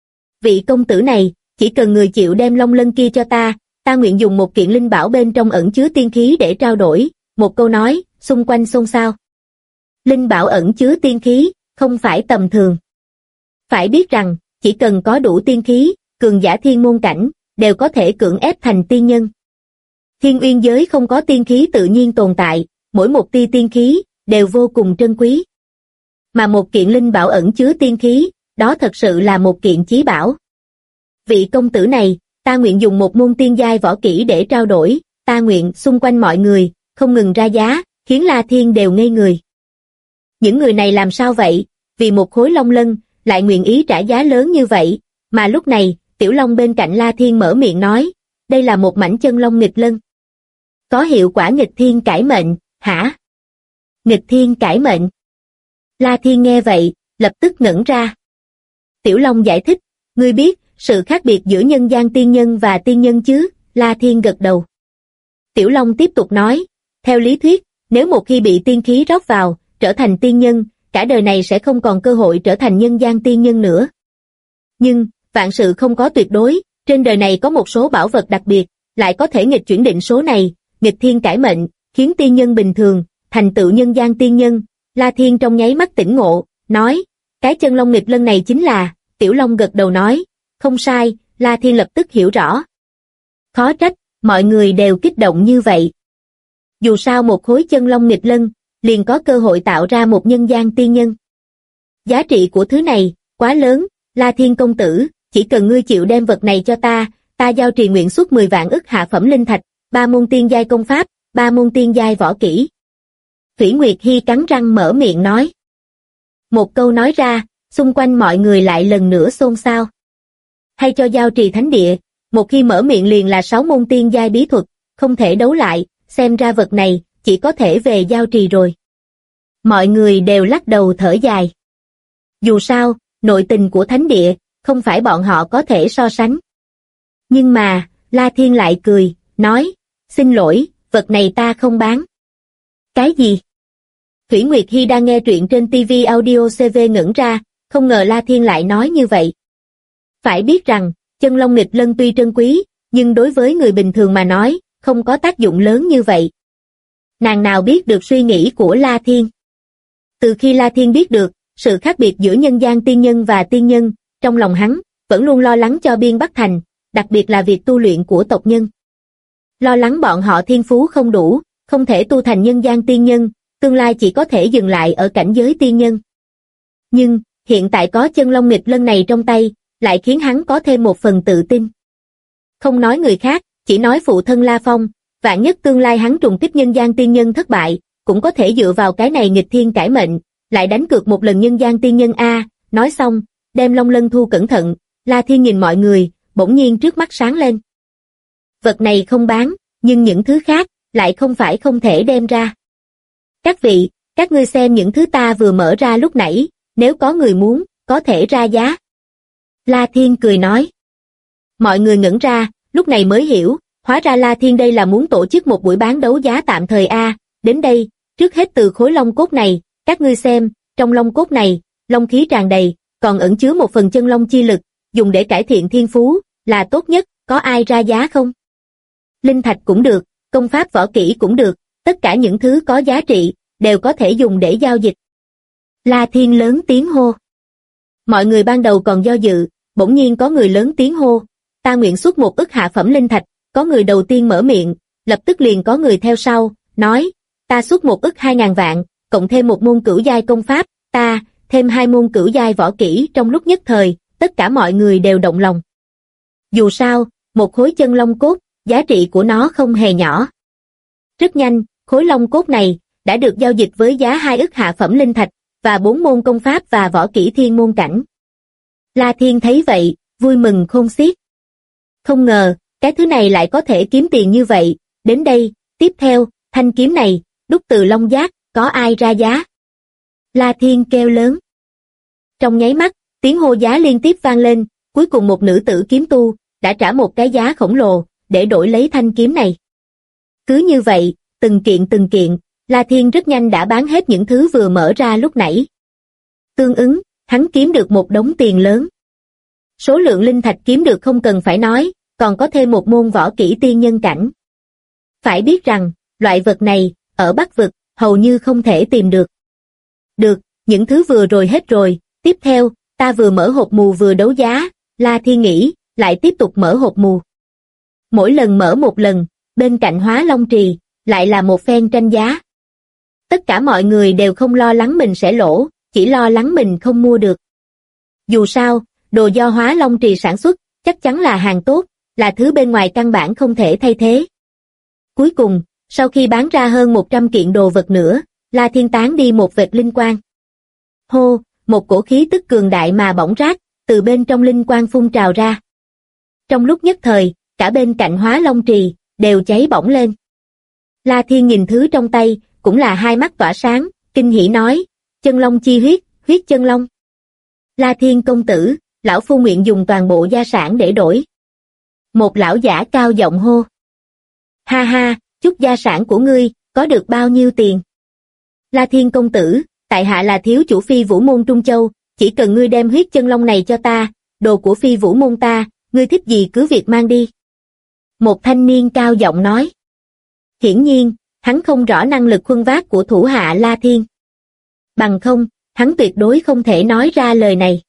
Vị công tử này, chỉ cần người chịu đem long lân kia cho ta, ta nguyện dùng một kiện linh bảo bên trong ẩn chứa tiên khí để trao đổi. Một câu nói, xung quanh xôn xao. Linh bảo ẩn chứa tiên khí, không phải tầm thường. Phải biết rằng, chỉ cần có đủ tiên khí, cường giả thiên môn cảnh, đều có thể cưỡng ép thành tiên nhân. Thiên uyên giới không có tiên khí tự nhiên tồn tại, mỗi một tia tiên khí, đều vô cùng trân quý. Mà một kiện linh bảo ẩn chứa tiên khí, đó thật sự là một kiện chí bảo. Vị công tử này, ta nguyện dùng một môn tiên giai võ kỹ để trao đổi, ta nguyện. Xung quanh mọi người, không ngừng ra giá, khiến La Thiên đều ngây người. Những người này làm sao vậy, vì một khối long lân, lại nguyện ý trả giá lớn như vậy, mà lúc này, Tiểu Long bên cạnh La Thiên mở miệng nói, đây là một mảnh chân long nghịch lân. Có hiệu quả nghịch thiên cải mệnh, hả? Nghịch thiên cải mệnh. La Thiên nghe vậy, lập tức ngẩn ra. Tiểu Long giải thích, ngươi biết, sự khác biệt giữa nhân gian tiên nhân và tiên nhân chứ? La Thiên gật đầu. Tiểu Long tiếp tục nói, theo lý thuyết, nếu một khi bị tiên khí rót vào, trở thành tiên nhân, cả đời này sẽ không còn cơ hội trở thành nhân gian tiên nhân nữa. Nhưng, vạn sự không có tuyệt đối, trên đời này có một số bảo vật đặc biệt, lại có thể nghịch chuyển định số này, nghịch thiên cải mệnh, khiến tiên nhân bình thường, thành tựu nhân gian tiên nhân. La Thiên trong nháy mắt tỉnh ngộ, nói, cái chân long nghịch lân này chính là. Tiểu Long gật đầu nói, không sai. La Thiên lập tức hiểu rõ. Khó trách, mọi người đều kích động như vậy. Dù sao một khối chân long nghịch lân, liền có cơ hội tạo ra một nhân gian tiên nhân. Giá trị của thứ này, quá lớn. La Thiên công tử, chỉ cần ngươi chịu đem vật này cho ta, ta giao trì nguyện suốt 10 vạn ức hạ phẩm linh thạch, 3 môn tiên giai công pháp, 3 môn tiên giai võ kỹ. Thủy Nguyệt Hy cắn răng mở miệng nói. Một câu nói ra, xung quanh mọi người lại lần nữa xôn xao. Hay cho giao trì thánh địa, một khi mở miệng liền là 6 môn tiên giai bí thuật, không thể đấu lại, xem ra vật này, chỉ có thể về giao trì rồi. Mọi người đều lắc đầu thở dài. Dù sao, nội tình của thánh địa, không phải bọn họ có thể so sánh. Nhưng mà, La Thiên lại cười, nói, xin lỗi, vật này ta không bán. Cái gì? Thủy Nguyệt Hy đang nghe truyện trên TV Audio CV ngẩn ra, không ngờ La Thiên lại nói như vậy. Phải biết rằng, chân long nghịch lân tuy trân quý, nhưng đối với người bình thường mà nói, không có tác dụng lớn như vậy. Nàng nào biết được suy nghĩ của La Thiên. Từ khi La Thiên biết được, sự khác biệt giữa nhân gian tiên nhân và tiên nhân, trong lòng hắn, vẫn luôn lo lắng cho Biên Bắc Thành, đặc biệt là việc tu luyện của tộc nhân. Lo lắng bọn họ thiên phú không đủ, không thể tu thành nhân gian tiên nhân, tương lai chỉ có thể dừng lại ở cảnh giới tiên nhân. Nhưng, hiện tại có chân long nghịch lân này trong tay, lại khiến hắn có thêm một phần tự tin. Không nói người khác, chỉ nói phụ thân La Phong, vạn nhất tương lai hắn trùng kích nhân gian tiên nhân thất bại, cũng có thể dựa vào cái này nghịch thiên cải mệnh, lại đánh cược một lần nhân gian tiên nhân a. Nói xong, đem long lân thu cẩn thận, La Thiên nhìn mọi người, bỗng nhiên trước mắt sáng lên. Vật này không bán, nhưng những thứ khác, lại không phải không thể đem ra. Các vị, các ngươi xem những thứ ta vừa mở ra lúc nãy, nếu có người muốn, có thể ra giá. La Thiên cười nói. Mọi người ngẩn ra, lúc này mới hiểu, hóa ra La Thiên đây là muốn tổ chức một buổi bán đấu giá tạm thời a. Đến đây, trước hết từ khối long cốt này, các ngươi xem, trong long cốt này, long khí tràn đầy, còn ẩn chứa một phần chân long chi lực, dùng để cải thiện thiên phú, là tốt nhất, có ai ra giá không? Linh thạch cũng được, công pháp võ kỹ cũng được, tất cả những thứ có giá trị, đều có thể dùng để giao dịch. La Thiên lớn tiếng hô. Mọi người ban đầu còn do dự, bỗng nhiên có người lớn tiếng hô, ta nguyện xuất 1 ức hạ phẩm linh thạch, có người đầu tiên mở miệng, lập tức liền có người theo sau, nói, ta xuất 1 ức 2.000 vạn, cộng thêm một môn cửu giai công pháp, thêm 2 môn cửu giai võ kỹ trong lúc nhất thời, tất cả mọi người đều động lòng. Dù sao, một khối chân long cốt, giá trị của nó không hề nhỏ. Rất nhanh, khối long cốt này đã được giao dịch với giá 2 ức hạ phẩm linh thạch và 4 môn công pháp và võ kỹ thiên môn cảnh. La Thiên thấy vậy, vui mừng khôn xiết. Không ngờ, cái thứ này lại có thể kiếm tiền như vậy. Đến đây, tiếp theo, thanh kiếm này, đúc từ long giác, có ai ra giá? La Thiên kêu lớn. Trong nháy mắt, tiếng hô giá liên tiếp vang lên, cuối cùng một nữ tử kiếm tu đã trả một cái giá khổng lồ để đổi lấy thanh kiếm này. Cứ như vậy, từng kiện, La Thiên rất nhanh đã bán hết những thứ vừa mở ra lúc nãy. Tương ứng, hắn kiếm được một đống tiền lớn. Số lượng linh thạch kiếm được không cần phải nói, còn có thêm một môn võ kỹ tiên nhân cảnh. Phải biết rằng, loại vật này, ở Bắc Vực, hầu như không thể tìm được. Được, những thứ vừa rồi hết rồi, tiếp theo, ta vừa mở hộp mù vừa đấu giá, La Thiên nghĩ, lại tiếp tục mở hộp mù. Mỗi lần mở một lần, bên cạnh Hóa Long Trì, lại là một phen tranh giá. Tất cả mọi người đều không lo lắng mình sẽ lỗ, chỉ lo lắng mình không mua được. Dù sao, đồ do Hóa Long Trì sản xuất, chắc chắn là hàng tốt, là thứ bên ngoài căn bản không thể thay thế. Cuối cùng, sau khi bán ra hơn 100 kiện đồ vật nữa, La Thiên tán đi một vệt linh quang. Hô, một cổ khí tức cường đại mà bỏng rát, từ bên trong linh quang phun trào ra. Trong lúc nhất thời, cả bên cạnh Hóa Long Trì, đều cháy bỏng lên. La Thiên nhìn thứ trong tay, cũng là hai mắt tỏa sáng, kinh hỉ nói, chân long chi huyết, huyết chân long. La Thiên công tử, lão phu nguyện dùng toàn bộ gia sản để đổi. Một lão giả cao giọng hô. Ha ha, chút gia sản của ngươi, có được bao nhiêu tiền? La Thiên công tử, tại hạ là thiếu chủ Phi Vũ Môn Trung Châu, chỉ cần ngươi đem huyết chân long này cho ta, đồ của Phi Vũ Môn ta, ngươi thích gì cứ việc mang đi. Một thanh niên cao giọng nói. Hiển nhiên, hắn không rõ năng lực khuân vác của thủ hạ La Thiên. Bằng không, hắn tuyệt đối không thể nói ra lời này.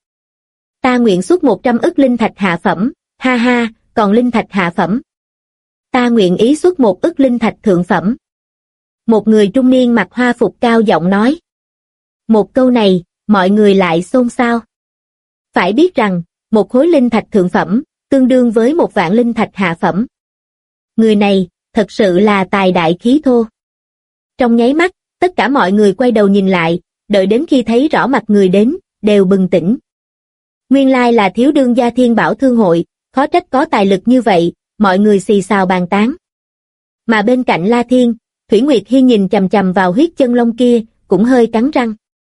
Ta nguyện xuất 100 ức linh thạch hạ phẩm, ha ha, còn linh thạch hạ phẩm. Ta nguyện ý xuất 1 ức linh thạch thượng phẩm. Một người trung niên mặc hoa phục cao giọng nói. Một câu này, mọi người lại xôn xao. Phải biết rằng, một khối linh thạch thượng phẩm, tương đương với 1 vạn linh thạch hạ phẩm. Người này, thật sự là tài đại khí thô. Trong nháy mắt, tất cả mọi người quay đầu nhìn lại, đợi đến khi thấy rõ mặt người đến, đều bừng tỉnh. Nguyên lai là thiếu đương gia Thiên Bảo Thương Hội, khó trách có tài lực như vậy, mọi người xì xào bàn tán. Mà bên cạnh La Thiên, Thủy Nguyệt Hi nhìn chằm chằm vào huyết chân long kia, cũng hơi cắn răng.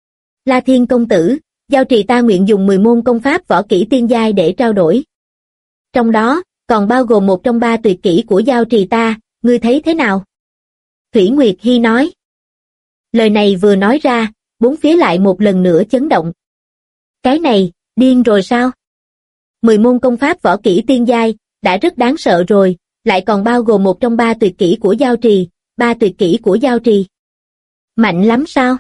La Thiên công tử, giao trì ta nguyện dùng 10 môn công pháp võ kỹ tiên giai để trao đổi. Trong đó, còn bao gồm một trong 3 tuyệt kỹ của giao trì ta, ngươi thấy thế nào? Thủy Nguyệt Hi nói. Lời này vừa nói ra, bốn phía lại một lần nữa chấn động. Cái này, điên rồi sao? 10 môn công pháp võ kỹ tiên giai, đã rất đáng sợ rồi, lại còn bao gồm một trong 3 tuyệt kỹ của giao trì, 3 tuyệt kỹ của giao trì. Mạnh lắm sao?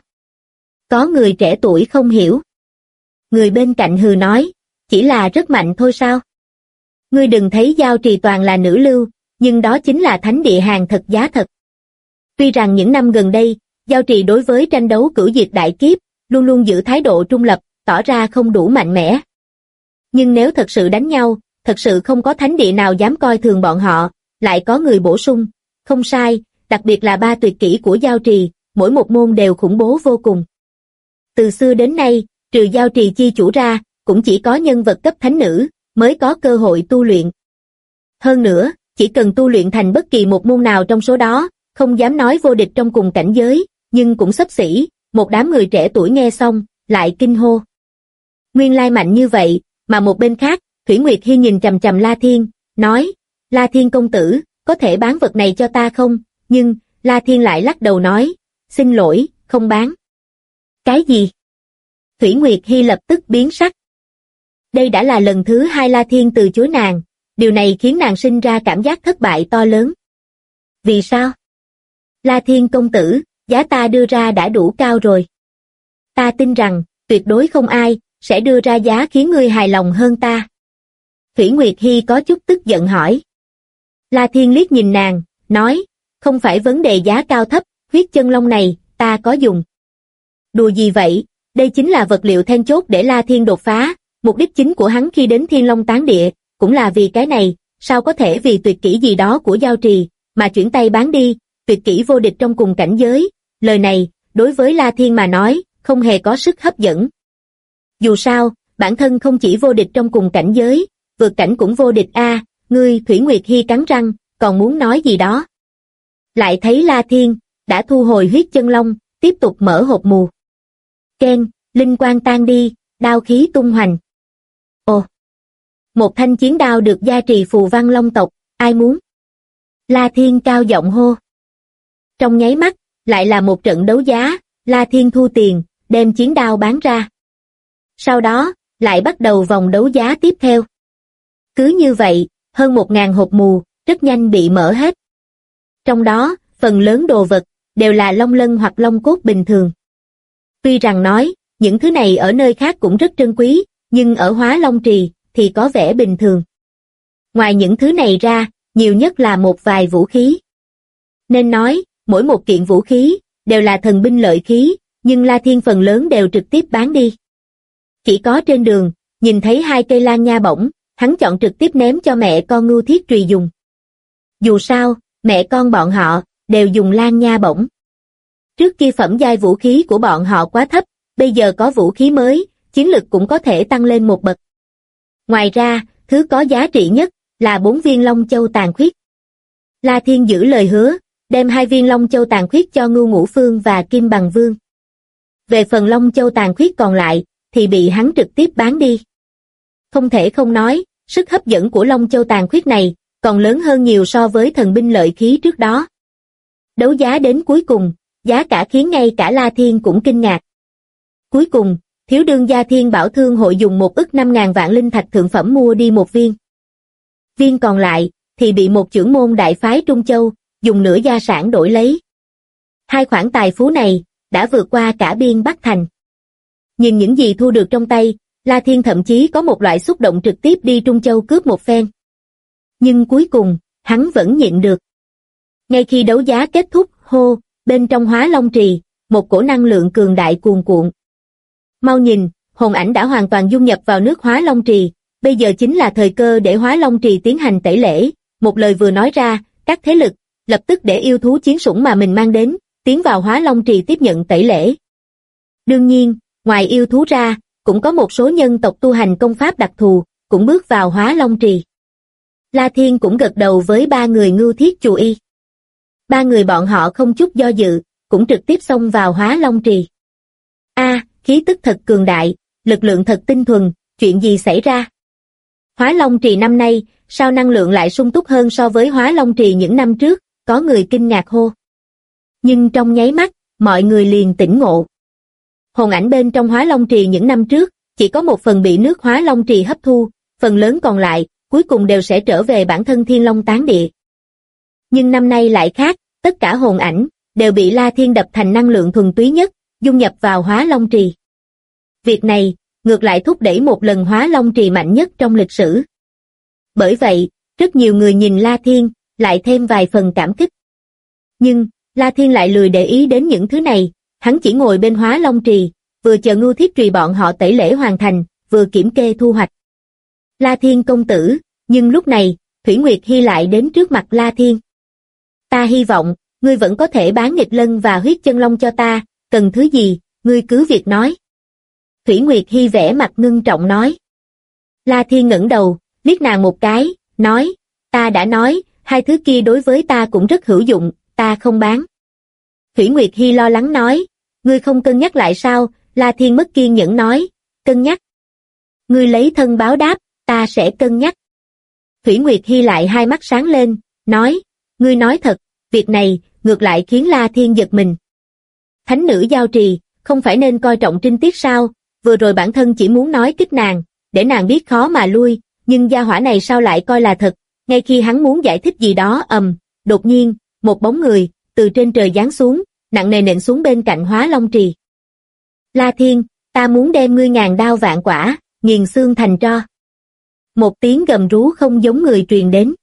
Có người trẻ tuổi không hiểu. Người bên cạnh hừ nói, chỉ là rất mạnh thôi sao? Ngươi đừng thấy giao trì toàn là nữ lưu, nhưng đó chính là thánh địa hàng thật giá thật. Tuy rằng những năm gần đây, giao trì đối với tranh đấu cửu diệt đại kiếp, luôn luôn giữ thái độ trung lập, tỏ ra không đủ mạnh mẽ. Nhưng nếu thật sự đánh nhau, thật sự không có thánh địa nào dám coi thường bọn họ, lại có người bổ sung, không sai, đặc biệt là 3 tuyệt kỹ của giao trì, mỗi một môn đều khủng bố vô cùng. Từ xưa đến nay, trừ giao trì chi chủ ra, cũng chỉ có nhân vật cấp thánh nữ, mới có cơ hội tu luyện. Hơn nữa, chỉ cần tu luyện thành bất kỳ một môn nào trong số đó, không dám nói vô địch trong cùng cảnh giới, nhưng cũng xấp xỉ, một đám người trẻ tuổi nghe xong, lại kinh hô. Nguyên lai mạnh như vậy, mà một bên khác, Thủy Nguyệt Hi nhìn chằm chằm La Thiên, nói, La Thiên công tử, có thể bán vật này cho ta không? Nhưng, La Thiên lại lắc đầu nói, xin lỗi, không bán. Cái gì? Thủy Nguyệt Hi lập tức biến sắc. Đây đã là lần thứ 2 La Thiên từ chối nàng, điều này khiến nàng sinh ra cảm giác thất bại to lớn. Vì sao? La Thiên công tử, giá ta đưa ra đã đủ cao rồi. Ta tin rằng, tuyệt đối không ai sẽ đưa ra giá khiến ngươi hài lòng hơn ta. Thủy Nguyệt Hi có chút tức giận hỏi. La Thiên liếc nhìn nàng, nói, không phải vấn đề giá cao thấp, huyết chân long này, ta có dùng. Đùa gì vậy, Đây chính là vật liệu then chốt để La Thiên đột phá, mục đích chính của hắn khi đến Thiên Long Tán Địa, cũng là vì cái này, sao có thể vì tuyệt kỹ gì đó của Giao Trì, mà chuyển tay bán đi, tuyệt kỹ vô địch trong cùng cảnh giới, lời này, đối với La Thiên mà nói, không hề có sức hấp dẫn. Dù sao, bản thân không chỉ vô địch trong cùng cảnh giới, vượt cảnh cũng vô địch a. Ngươi Thủy Nguyệt Hy cắn răng, còn muốn nói gì đó. Lại thấy La Thiên, đã thu hồi huyết chân long, tiếp tục mở hộp mù. Keng, linh quang tan đi, đao khí tung hoành. Ồ! Một thanh chiến đao được gia trì phù văn long tộc, ai muốn? La Thiên cao giọng hô. Trong nháy mắt, lại là một trận đấu giá, La Thiên thu tiền, đem chiến đao bán ra. Sau đó, lại bắt đầu vòng đấu giá tiếp theo. Cứ như vậy, hơn 1.000 hộp mù, rất nhanh bị mở hết. Trong đó, phần lớn đồ vật, đều là long lân hoặc long cốt bình thường. Tuy rằng nói, những thứ này ở nơi khác cũng rất trân quý, nhưng ở Hóa Long Trì, thì có vẻ bình thường. Ngoài những thứ này ra, nhiều nhất là một vài vũ khí. Nên nói, mỗi một kiện vũ khí, đều là thần binh lợi khí, nhưng La Thiên phần lớn đều trực tiếp bán đi. Chỉ có trên đường, nhìn thấy 2 cây lan nha bổng, hắn chọn trực tiếp ném cho mẹ con Ngưu Thiết Trùy dùng. Dù sao, mẹ con bọn họ, đều dùng lan nha bổng. Trước kia phẩm giai vũ khí của bọn họ quá thấp, bây giờ có vũ khí mới, chiến lực cũng có thể tăng lên một bậc. Ngoài ra, thứ có giá trị nhất, là 4 viên Long Châu tàn khuyết. La Thiên giữ lời hứa, đem 2 viên Long Châu tàn khuyết cho Ngưu Ngũ Phương và Kim Bằng Vương. Về phần Long Châu tàn khuyết còn lại, thì bị hắn trực tiếp bán đi. Không thể không nói, sức hấp dẫn của Long Châu tàn khuyết này, còn lớn hơn nhiều so với thần binh lợi khí trước đó. Đấu giá đến cuối cùng, giá cả khiến ngay cả La Thiên cũng kinh ngạc. Cuối cùng, thiếu đương gia Thiên Bảo Thương hội dùng 1.500.000 vạn linh thạch thượng phẩm mua đi 1 viên. Viên còn lại, thì bị một chưởng môn đại phái Trung Châu, dùng nửa gia sản đổi lấy. 2 khoản tài phú này, đã vượt qua cả biên Bắc Thành. Nhìn những gì thu được trong tay, La Thiên thậm chí có một loại xúc động trực tiếp đi Trung Châu cướp một phen. Nhưng cuối cùng, hắn vẫn nhịn được. Ngay khi đấu giá kết thúc, hô, bên trong Hóa Long Trì, một cổ năng lượng cường đại cuồn cuộn. Mau nhìn, hồn ảnh đã hoàn toàn dung nhập vào nước Hóa Long Trì, bây giờ chính là thời cơ để Hóa Long Trì tiến hành tẩy lễ. Một lời vừa nói ra, các thế lực, lập tức để yêu thú chiến sủng mà mình mang đến, tiến vào Hóa Long Trì tiếp nhận tẩy lễ. Đương nhiên, ngoài yêu thú ra, cũng có một số nhân tộc tu hành công pháp đặc thù, cũng bước vào Hóa Long Trì. La Thiên cũng gật đầu với 3 người Ngưu Thiết Chù Y. 3 người bọn họ không chút do dự, cũng trực tiếp xông vào Hóa Long Trì. Khí tức thật cường đại, lực lượng thật tinh thuần, chuyện gì xảy ra? Hóa Long Trì năm nay, sao năng lượng lại sung túc hơn so với Hóa Long Trì những năm trước, có người kinh ngạc hô. Nhưng trong nháy mắt, mọi người liền tỉnh ngộ. Hồn ảnh bên trong Hóa Long Trì những năm trước, chỉ có một phần bị nước Hóa Long Trì hấp thu, phần lớn còn lại, cuối cùng đều sẽ trở về bản thân Thiên Long Tán Địa. Nhưng năm nay lại khác, tất cả hồn ảnh, đều bị La Thiên đập thành năng lượng thuần túy nhất, dung nhập vào Hóa Long Trì. Việc này, ngược lại thúc đẩy một lần Hóa Long Trì mạnh nhất trong lịch sử. Bởi vậy, rất nhiều người nhìn La Thiên, lại thêm vài phần cảm kích. Nhưng, La Thiên lại lười để ý đến những thứ này, hắn chỉ ngồi bên Hóa Long Trì, vừa chờ Ngưu Thiết Trì bọn họ tẩy lễ hoàn thành, vừa kiểm kê thu hoạch. La Thiên công tử, nhưng lúc này, Thủy Nguyệt Hy lại đến trước mặt La Thiên. Ta hy vọng, ngươi vẫn có thể bán nghịch lân và huyết chân long cho ta, cần thứ gì, ngươi cứ việc nói. Thủy Nguyệt Hy vẻ mặt ngưng trọng nói. La Thiên ngẩng đầu, liếc nàng một cái, nói, ta đã nói, 2 thứ kia đối với ta cũng rất hữu dụng, ta không bán. Thủy Nguyệt Hy lo lắng nói, ngươi không cân nhắc lại sao? La Thiên mất kiên nhẫn nói, cân nhắc. Ngươi lấy thân báo đáp, ta sẽ cân nhắc. Thủy Nguyệt Hy lại hai mắt sáng lên, nói, ngươi nói thật, việc này, ngược lại khiến La Thiên giật mình. Thánh nữ Giao Trì, không phải nên coi trọng trinh tiết sao? Vừa rồi bản thân chỉ muốn nói kích nàng, để nàng biết khó mà lui, nhưng gia hỏa này sao lại coi là thật? Ngay khi hắn muốn giải thích gì đó đột nhiên, một bóng người, từ trên trời giáng xuống, nặng nề nện xuống bên cạnh Hóa Long Trì. La Thiên, ta muốn đem ngươi ngàn đao vạn quả, nghiền xương thành tro. Một tiếng gầm rú không giống người truyền đến.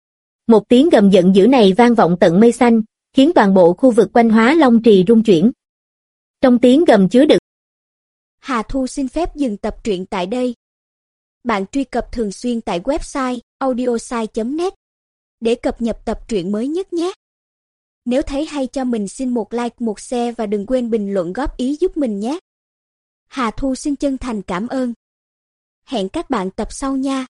Một tiếng gầm giận dữ này vang vọng tận mây xanh, khiến toàn bộ khu vực quanh Hóa Long Trì rung chuyển. Trong tiếng gầm chứa đựng Hà Thu xin phép dừng tập truyện tại đây. Bạn truy cập thường xuyên tại website audiosai.net để cập nhật tập truyện mới nhất nhé. Nếu thấy hay cho mình xin một like, một share và đừng quên bình luận góp ý giúp mình nhé. Hà Thu xin chân thành cảm ơn. Hẹn các bạn tập sau nha.